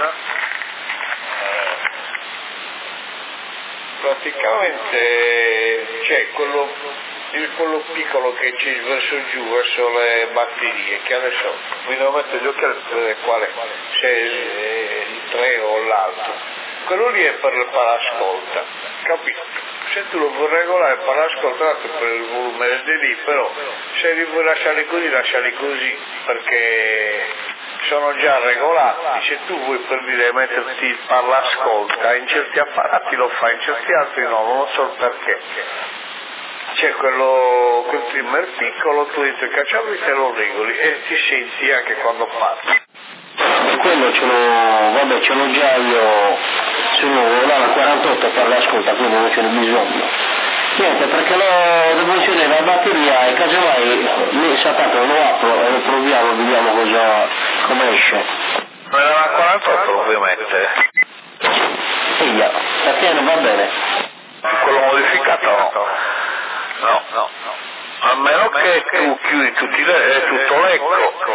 praticamente c'è quello piccolo che c'è verso giù, verso le batterie, che adesso mi devo mettere gli occhiali per vedere quale, se è il 3 o l'altro. Quello lì è per il parascolta, capito? Se tu lo vuoi regolare il parascolta per il volume di lì, però se li vuoi lasciare così, perché sono già regolati. Se tu vuoi per dire metterti il parascolta in certi apparati lo fai, in certi altri no, non so perché. C'è quel trimmer piccolo, tu entri il cacciavite e lo regoli e ti senti anche quando parli. Quello ce l'ho già io, sono là la 48 per l'ascolta, quindi non ce n'è bisogno. Niente, perché devo inserire la batteria e casomai lì sapete lo apro e lo proviamo, vediamo come esce. Ma la 48 lo vuoi mettere? Figlia, perché non va bene? Quello modificato no? No. A meno che tu chiudi tutto l'ecco,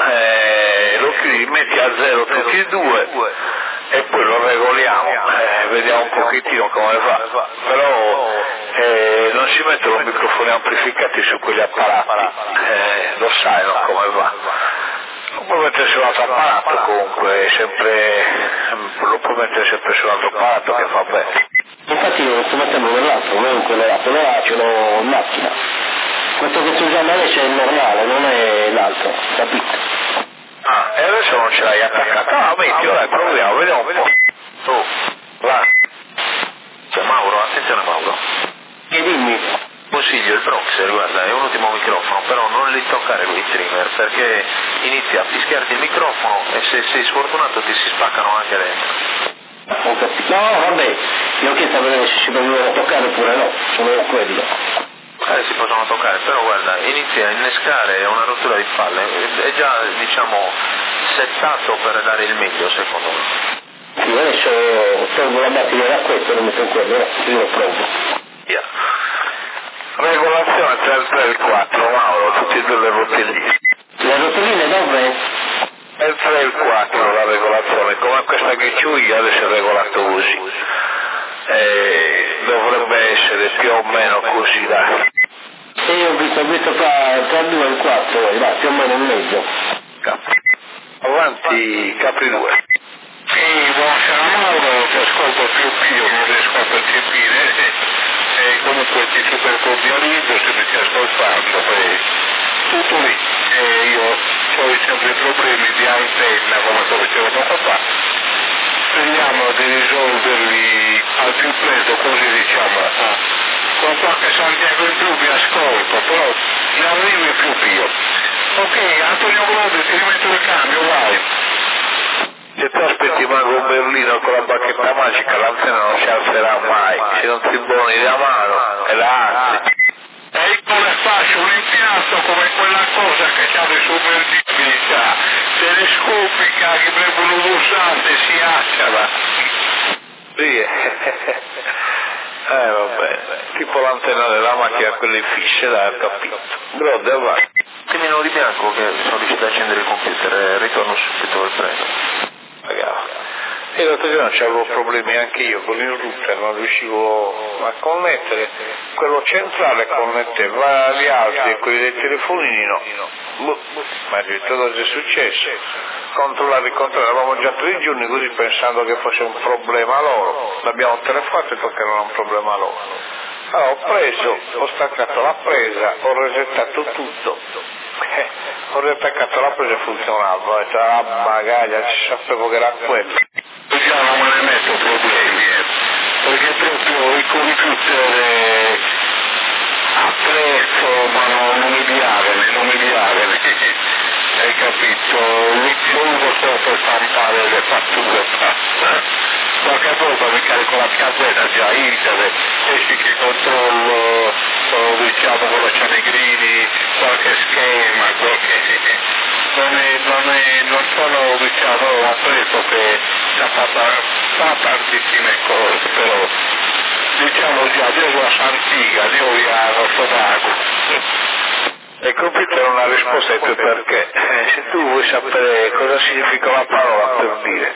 lo chiudi, metti a zero tutti e due e poi lo regoliamo, vediamo un pochettino come va, però non si mettono microfoni amplificati su quegli apparati, lo sai no, come va. Non puoi mettere su un altro apparato comunque, lo puoi mettere sempre su un altro apparato che fa bene. Infatti io lo sto mettendo nell'altro, non in quello là, quello là ce l'ho in macchina. Questo che sto usando adesso è il normale, non è l'altro, capito? Ah, e adesso non ce l'hai attaccato? Ah, metti, ora proviamo, vediamo un po'. Oh, là. C'è Mauro, attenzione Mauro. E dimmi. Consiglio il Proxer, guarda, è un ottimo microfono, però non li toccare con i trimmer, perché inizia a fischiarti il microfono e se sei sfortunato ti si spaccano anche dentro. No, vabbè, io ho chiesto a vedere se si dovevano toccare oppure no, solo quello. Si possono toccare, però guarda, inizia a innescare, è una rottura di palle, è già diciamo settato per dare il meglio secondo me. Sì, adesso tolgo la batteria da questo e lo metto in quello, io lo provo. Yeah. Regolazione tra il 3 e il 4, Mauro, tutti e due le rotelline. Le rotelline dove? È il 3 e il 4 la regolazione, come questa che c'ho io adesso è regolato così. Dovrebbe essere più o meno così, dai. E io ho visto tra il 2 e il 4, dai, più o meno in mezzo. Avanti, Capri 2. Sì, buonasera Mauro, ti ascolto più io, non riesco a percepire, e comunque ti super cordializzo se mi stai ascoltando, tutto lì, io ho sempre problemi di antenna come sto dicendo poco fa, speriamo di risolverli al più presto, così diciamo, con qualche Santiago in più mi ascolto, però ne arrivo più io. Ok, Antonio Glodi, ti rimetto il cambio, vai. Se tu aspetti Mago Berlino con la bacchetta magica, l'antenna non si alzerà mai, se non ti buoni la mano e la alzi. E come faccio un impianto come quella cosa che c'ha le sommergibilità, se le scoppica che vengono bussate si acciava. Sì, vabbè, tipo l'antenna della macchina, quelle fisse, dai, ho capito. Grode, vai. Termino di bianco che sono riuscito ad accendere il computer e ritorno subito al treno. E l'altro giorno c'avevo problemi anche io con il router, non riuscivo a connettere, quello centrale connetteva gli altri e quelli dei telefonini no. Ma ho detto cosa è successo? Controllare, avevamo già 3 giorni così pensando che fosse un problema loro, l'abbiamo telefonato e detto che non era un problema loro. Allora ho staccato la presa, ho resettato tutto Vorrei attaccato la presa funzionava, c'era la bagaglia, ci sapevo che era quello. Già non me ne metto problemi, perché proprio il computer appresso, ma non mi piace, hai capito? L'uso solo per stampare le fatture e basta. Qualche volta mi carico la casetta già internet, esci che controllo, diciamo con la Cianegrini, qualche schema, non sono diciamo appreso che fa tantissime cose, però diciamo già Dio la Santiga, Dio via lo Sodago. Il computer è una risposta ai tuoi perché, se tu vuoi sapere cosa significa la parola per dire,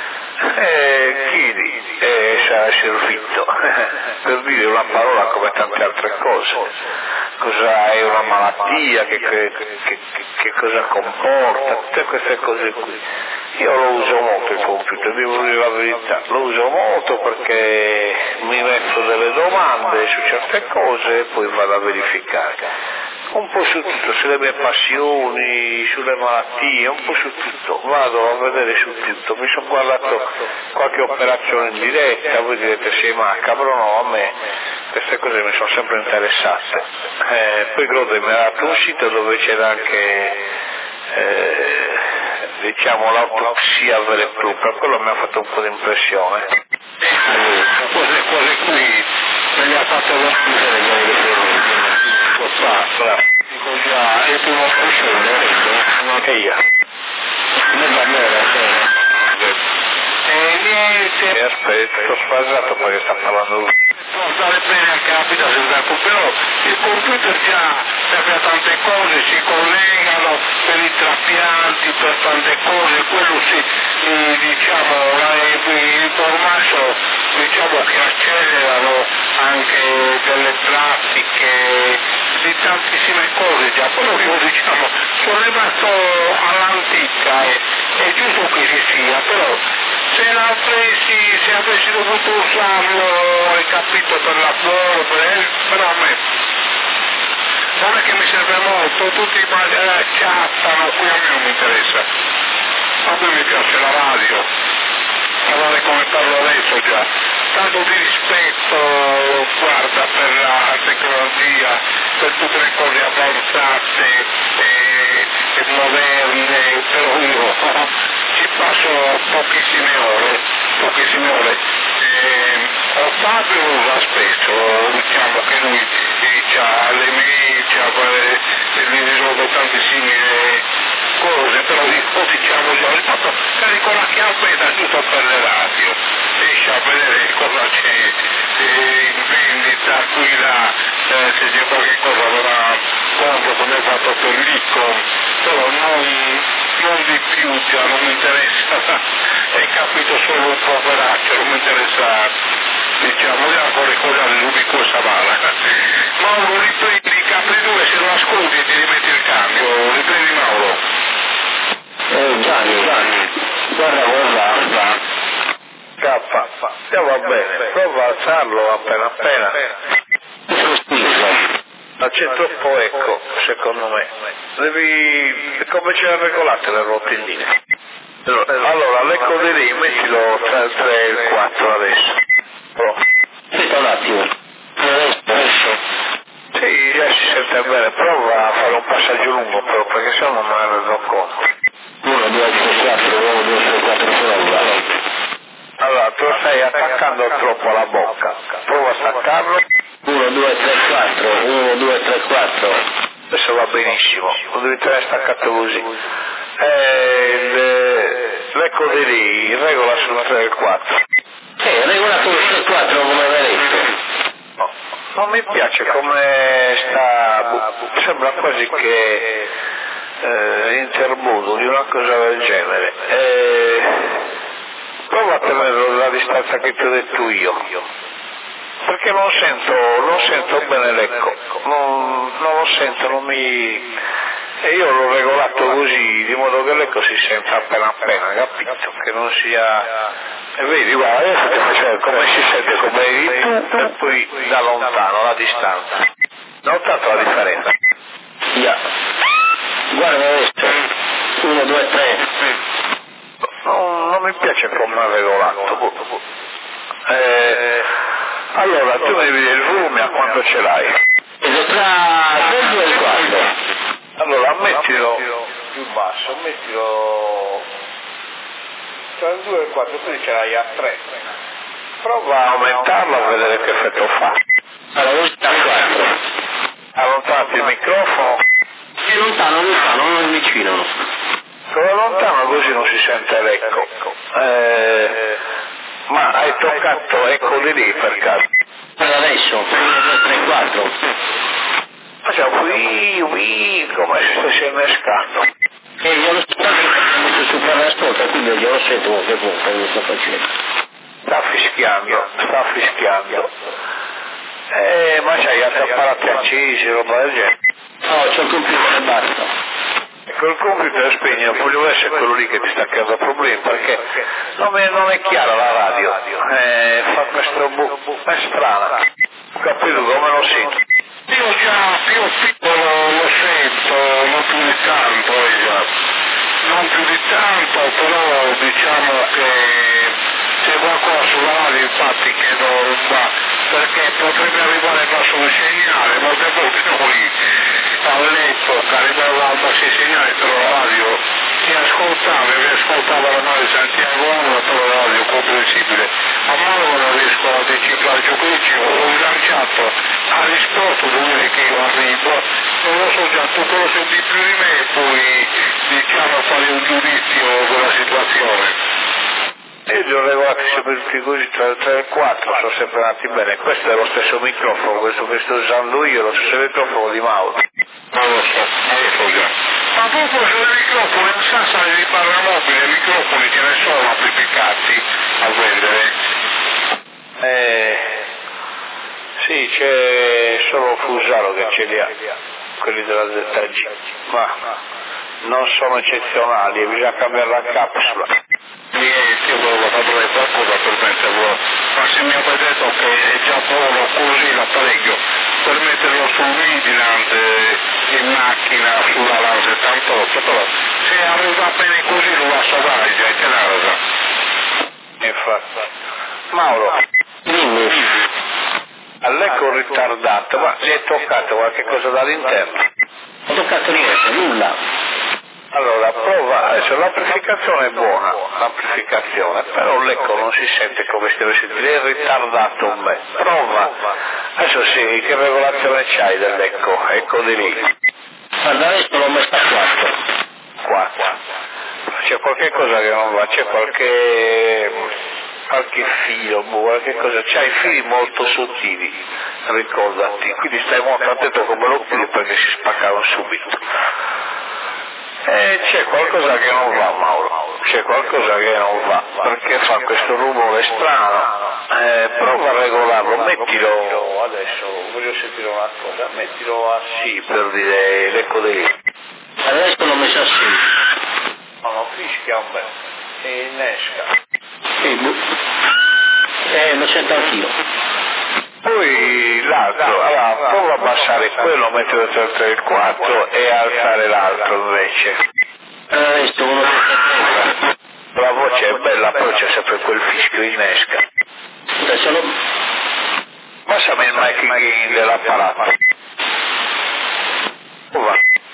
chiedi e sarà servito, per dire una parola come tante altre cose, cosa è una malattia, che cosa comporta, tutte queste cose qui. Io lo uso molto il computer, devo dire la verità, lo uso molto perché mi metto delle domande su certe cose e poi vado a verificare. Un po' su tutto, sulle mie passioni, sulle malattie, un po' su tutto, vado a vedere su tutto, mi sono guardato qualche operazione in diretta, voi direte sei macabro, no, a me queste cose mi sono sempre interessate. Poi Grode mi ha dato un sito dove c'era anche diciamo l'autopsia vera e propria, quello mi ha fatto un po' di impressione. Cose qui me le ha fatto lo dico già, è più Anche io. Niente. Aspetta, sto sbagliato perché sta parlando lui. Può stare bene anche la vita sul tempo, però il computer già serve a tante cose, si collegano per i trapianti, per tante cose, quello si, diciamo, il formaggio, diciamo che accelerano anche delle pratiche di tantissime cose già, però io diciamo sono rimasto all'antica, è giusto che ci sia, però se avessi dovuto usarlo, hai capito, per lavoro, però a me non è che mi serve molto, tutti chattano, qui a me non mi interessa, a me mi piace la radio, parlare come parlo adesso già, tanto di rispetto, guarda, per la tecnologia, per tutte le cose avanzate e moderne, però io ci passo pochissime ore. Fabio lo usa spesso, diciamo che lui ha le mail, mi risolve tantissime cose, però diciamo già, ogni tanto carico la chiappetta giusto per le radio, riesce a vedere cosa c'è in vendita qui là, se c'è qualche cosa allora compro come ho fatto per l'Icon, però non di più, già non mi interessa, hai capito, solo un po' veraccio, non mi interessa, diciamo, le cose all'unico Savala. Mauro, riprendi Capri 2, se lo ascolti e ti rimetti il cambio, riprendi Mauro. Gianni, guarda, va bene, prova a alzarlo appena. Ma c'è troppo eco, secondo me. Devi cominciare a regolare le rotilline. Allora, l'eco di lì, mettilo tra il 3 e il 4 adesso. Aspetta un attimo. Adesso. Sì, già si sente bene, prova a fare un passaggio lungo però, perché se no non me ne rendo conto. 1, 2, 3, 4, 1, 2, 3, 4, prova. Allora, tu stai attaccando troppo alla bocca. Prova a staccarlo. 1, 2, 3, 4, 1, 2, 3, 4. Adesso va benissimo, lo devi tenere staccato così. L'eco di lì, regola sul 3 e il 4. Regola sul 3 e 4 come avevi detto. No, non mi piace come sta, sembra quasi che intermoduli, una cosa del genere. Prova a tenerlo alla distanza che ti ho detto io. Perché non sento bene l'eco, non lo sento, e io l'ho regolato così, di modo che l'eco si senta appena, capito? Che non sia, e vedi, guarda, adesso ti faccio vedere come si sente, come eri tu, e poi da lontano, la distanza. Notato la differenza? Yeah. invece come regolato. Allora, tu mi devi dire il volume a quanto ce l'hai? Tra il 2 e il 4. Allora, mettilo più basso, mettilo tra il 2 e il 4, quindi ce l'hai a 3. Prova a aumentarlo a vedere che effetto fa. Allora, a 4. Allontanati il microfono. È lontano, non vicino. Con lontano così non si sente l'eco. Ma hai toccato eco di lì per caso? Per adesso, 1, 2, 3, 4. Ma c'è come se stessi innescando. E io lo sto messo su per l'ascolto, quindi io lo sento a che punto lo sto facendo. Sta fischiando. Ma c'hai altri apparati accesi, roba del genere? No, c'ho il computer e basta. Col computer spegni, non voglio essere quello lì che ti sta creando problemi, perché non è chiara la radio, fa questo è strana, ho capito come lo sento. Io già più piccolo lo sento, non più di tanto, non più di tanto, però diciamo che c'è qualcosa sulla radio, infatti che non va, perché potrebbe arrivare il nostro segnale, molte volte noi a letto caricavamo questi segnali per la radio, si ascoltava la noi Santiago per la radio comprensibile, a mano non riesco a decifrare ciò che dicevo, ho lanciato a risposto dove che io arrivo, non lo so già, tu lo senti più di me e poi diciamo fare un giudizio della situazione. Io li ho regolati sempre tutti così, tra il 3 e il 4, sono sempre andati bene. Questo è lo stesso microfono, questo che sto usando io, lo stesso microfono di Mauro. Non lo so già. Ma proprio sui microfoni, in Sassa di barra mobile, i microfoni ce ne sono amplificati a vendere? Sì, c'è solo Fusaro che ce li ha, quelli della ZG, ma non sono eccezionali, bisogna cambiare la capsula. Niente, io volevo sapere qualcosa per metterlo, ma se mi avete detto che è già buono così l'apparecchio per metterlo sul Vigilant in macchina sulla LAN 78, però se arriva bene così lo lascio dare già in Tenarasa. Infatti. Mauro, Dimmi. all'eco ritardato, ma si è toccato qualche cosa dall'interno? Ho toccato niente, nulla. Allora, prova, adesso l'amplificazione è buona, però l'eco non si sente come si deve sentire, è ritardato un bel. Prova, adesso sì, che regolazione c'hai dell'eco? Eco di lì. Guarda, adesso l'ho messo a 4. C'è qualche cosa che non va, c'è qualche filo, qualche cosa, c'hai fili molto sottili, ricordati, quindi stai molto attento come lo chiudi perché si spaccano subito. C'è qualcosa che non va, Mauro, c'è qualcosa che non va, perché fa questo rumore strano, prova a regolarlo, mettilo, adesso voglio sentire una cosa, mettilo a sì per dire l'eco di lì. Adesso l'ho messo a sì. No, fischia un bel, e innesca. Lo sento anch'io. Poi l'altro, allora prova a abbassare quello, mettere tra il 3 e il 4 e alzare l'altro invece. Adesso uno La voce è bella, però c'è sempre quel fischio innesca. adesso lo... Passami il mic gain dell'apparato. Prova.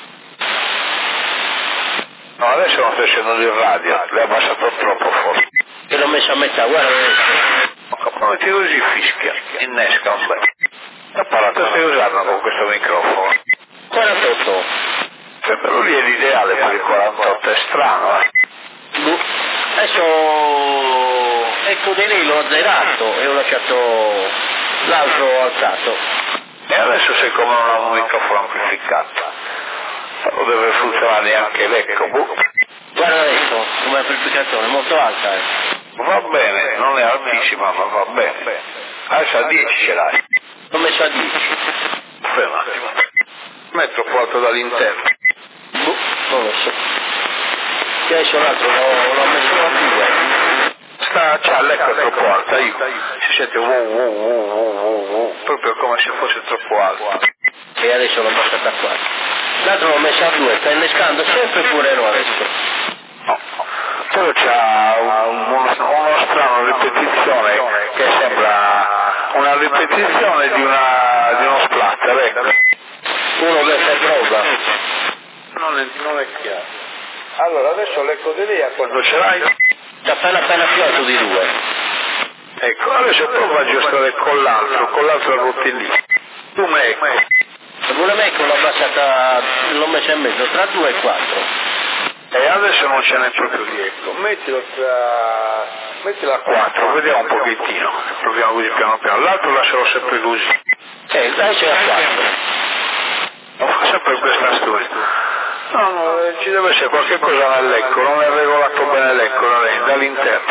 No, adesso non sto scendendo il radio, l'hai abbassato troppo forte. E l'ho messo a metà, guarda adesso. Metti così fischia, innesca un bel. L'apparato stai usando con questo microfono? 48. Quello lì è l'ideale per il 48, è strano, Adesso ecco di lì l'ho azzerato e ho lasciato l'altro alzato. E adesso sei come non ha un microfono amplificato. Però deve funzionare anche l'eco. Guarda adesso, come amplificazione, molto alta. Va bene, non è altissima, ma va bene. Adesso a 10 ce l'hai. L'ho messo a 10. Aspetta un attimo. Metto troppo alto dall'interno. Non lo so. E adesso l'altro l'ho messo a 2. C'ha l'eco troppo alta, si sente wow, proprio come se fosse troppo alto. E adesso l'ho messo a 4. L'altro l'ho messo a 2, sta innescando sempre pure no adesso. No. però c'ha uno strano ripetizione che sembra una ripetizione di uno splatter, ecco. Uno che fa droga. Non è chiaro. Allora adesso l'ecco di lì, quando ce l'hai? T'ha appena fiato di due. Ecco, adesso prova a giostrare con l'altro rotellino. Tu ecco. Pure me che l'ho abbassata, l'ho messa in mezzo, tra 2 e 4. E adesso non ce n'è proprio di ecco. Mettila a 4, vediamo un pochettino. Proviamo così piano piano. L'altro lascialo sempre così. Dai c'è a 4. Non fa sempre questa storia. No, ci deve essere qualche cosa nell'ecco, non è regolato bene l'ecco dall'interno.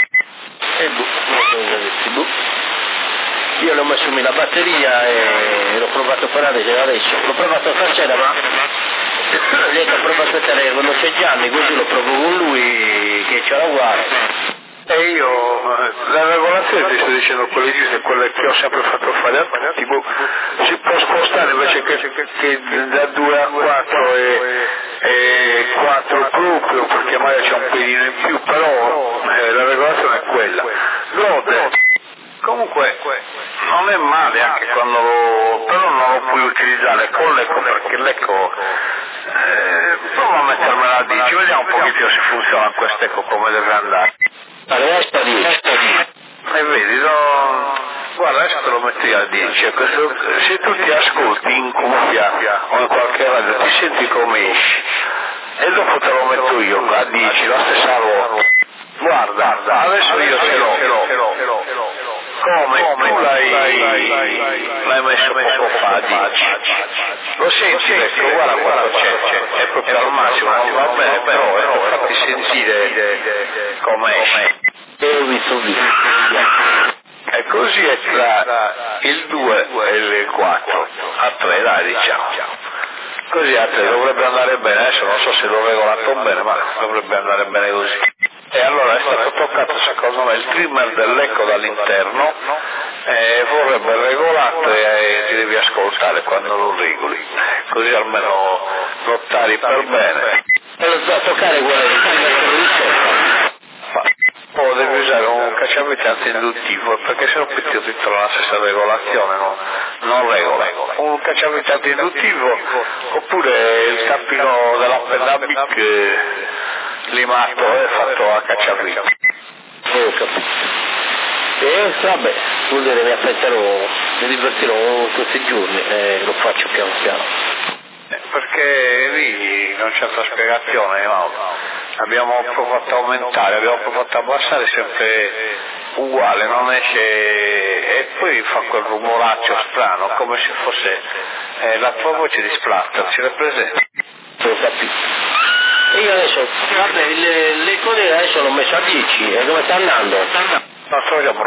Io l'ho messo la batteria e l'ho provato a fare adesso. L'ho provato stasera, ma lei ha provato a aspettare quando c'è Gianni, così lo provo con lui che ce la guarda. E io, la regolazione ti sto dicendo quelle che ho sempre fatto fare a tutti, tipo, si può spostare invece che da 2 a 4 e 4 proprio, perché magari c'è un pelino in più, però la regolazione è quella. L'ode, comunque, non è male anche quando però non lo puoi utilizzare con l'ecco, perché l'ecco, prova a mettermela a 10, vediamo un pochettino se funziona quest'ecco come deve andare. Allora sta 10. E vedi, guarda, adesso te lo metti a 10, se tu ti ascolti in cuffia o in qualche radio ti senti come esci, e dopo te lo metto io a 10, la stessa roba. Guarda, adesso io ce l'ho. Come? Tu l'hai messo poco fa a 10. Lo senti, ecco, guarda quanto c'è, è proprio al massimo, non va bene, però ecco, fatti sentire come esce. E così è tra il 2 e il 4, a 3 dai diciamo. Così a 3 dovrebbe andare bene, adesso non so se l'ho regolato bene, ma dovrebbe andare bene così. E allora è stato toccato secondo me il trimmer dell'ecco dall'interno, vorrebbe regolato e ti devi ascoltare quando lo regoli, così almeno lo tari per bene. E lo da toccare quello di o devi usare un cacciavite anti-induttivo, perché se no poi ti ritrovi la stessa regolazione, non regola. Un cacciavite anti-induttivo oppure il tappino della penna BIC limato e fatto a cacciavite. Ho capito. E vabbè, vuol dire mi aspetterò, mi divertirò questi giorni e lo faccio piano piano. Perché lì non c'è altra spiegazione, no? Abbiamo provato a aumentare, abbiamo provato a abbassare, sempre uguale, non esce, e poi fa quel rumoraccio strano, come se fosse la tua voce di splatter, ce l'hai presente? Ho capito. E io adesso, vabbè, le cose adesso l'ho messo a 10, e come sta andando? No, sto già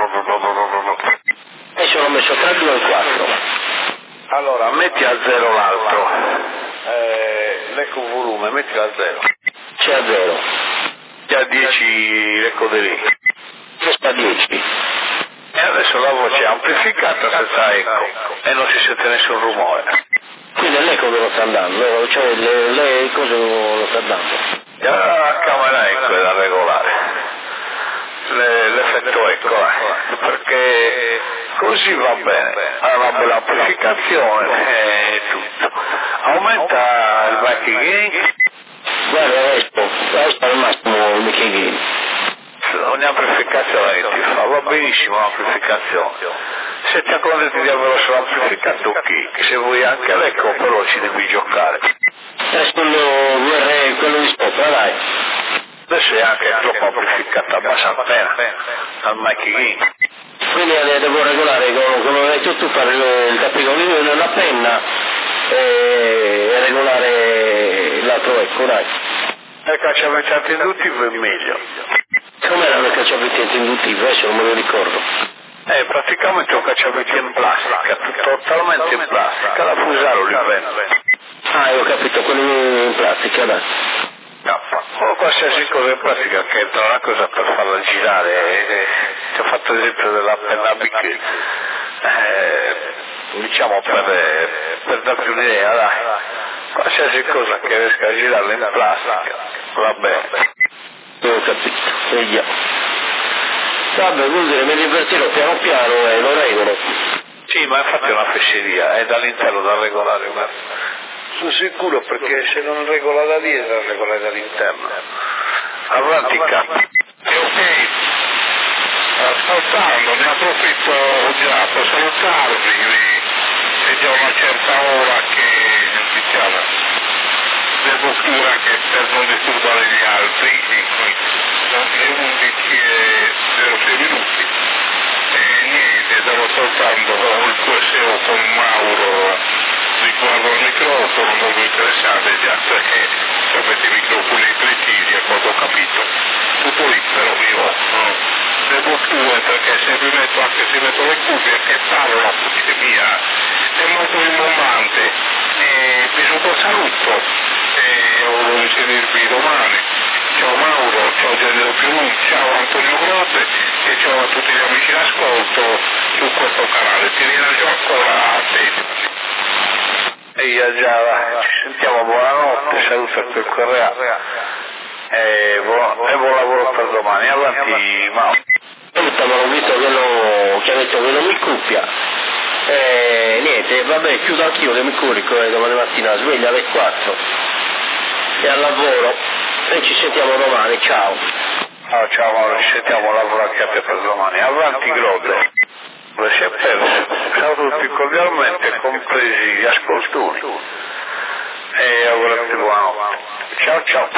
adesso l'ho messo tra 2 e 4. Allora, metti a 0 l'altro, l'ecco volume, metti a 0. C'è a 0. C'è a 10 l'ecco di lì. Sta a 10. E adesso la voce è amplificata senza eco e non si sente nessun rumore. Quindi l'eco che lo sta andando, cioè le cose lo sta dando. E allora la camera eco è da regolare, l'effetto eco, perché così va bene, ha una bella amplificazione e tutto. Aumenta il back gain. Guarda adesso al massimo il mic gain. Ogni amplificazione ti fa, va benissimo l'amplificazione. Se ti accorgi di averlo solo amplificato, ok, se vuoi anche l'eco però ci devi giocare. Adesso quello di sopra, dai. Adesso è anche troppo amplificato, abbassa appena al mic gain. Quindi devo regolare, come hai detto tu, fare il capicolino nella penna e regolare l'altro ecco, dai. Il cacciavite induttivo è meglio. Com'era il cacciavite induttivo? Adesso non me lo ricordo. È praticamente un cacciavite in plastica, totalmente in plastica, da fusare lì vende. Ah, ho capito, quello in plastica, dai. No, o qualsiasi cosa in plastica che entra una cosa per farla girare. Ti ho fatto l'esempio della penna BIC, diciamo per darti un'idea, dai. Qualsiasi cosa che riesca a girarla in plastica, va bene. Ho capito, vediamo. Vabbè, vuol dire, mi divertirò piano piano e lo regolo. Sì, ma infatti è una fesseria, è dall'interno da regolare, ma sono sicuro, perché se non regola da dietro, regola dall'interno. Avanti, capo. Ok, ascoltando, ne approfitto già per salutarvi, è già una certa ora che iniziamo. Devo chiudere anche per non disturbare gli altri, sono le 11:06 minuti. E niente, stavo ascoltando il QSO con Mauro riguardo al microfono, molto interessante già, perché avete i microfoni precisi, a quanto ho capito, tutto lì, però io devo chiudere perché se mi metto, anche se metto le cuffie che parlo la cuffia mia è molto rimbombante, e vi saluto e voglio risentirvi domani. Ciao Mauro, ciao Gianni Piumon, ciao Antonio Grotte e ciao a tutti gli amici in ascolto su questo canale. Ti ringrazio ancora a te. E già, ci sentiamo, buonanotte, saluto per Correa e buon lavoro per domani. Avanti Mauro. Avevamo visto quello che avete quello in cuffia. Niente, vabbè, chiudo anch'io che mi curico domani mattina sveglia alle 4 e al lavoro e ci sentiamo domani, ciao. Ciao Mauro, ci sentiamo, lavoro anche a te per domani. Avanti Grotte. Si è perso. Ciao a tutti cordialmente, compresi gli ascoltatori. E augurati buonanotte. Ciao ciao.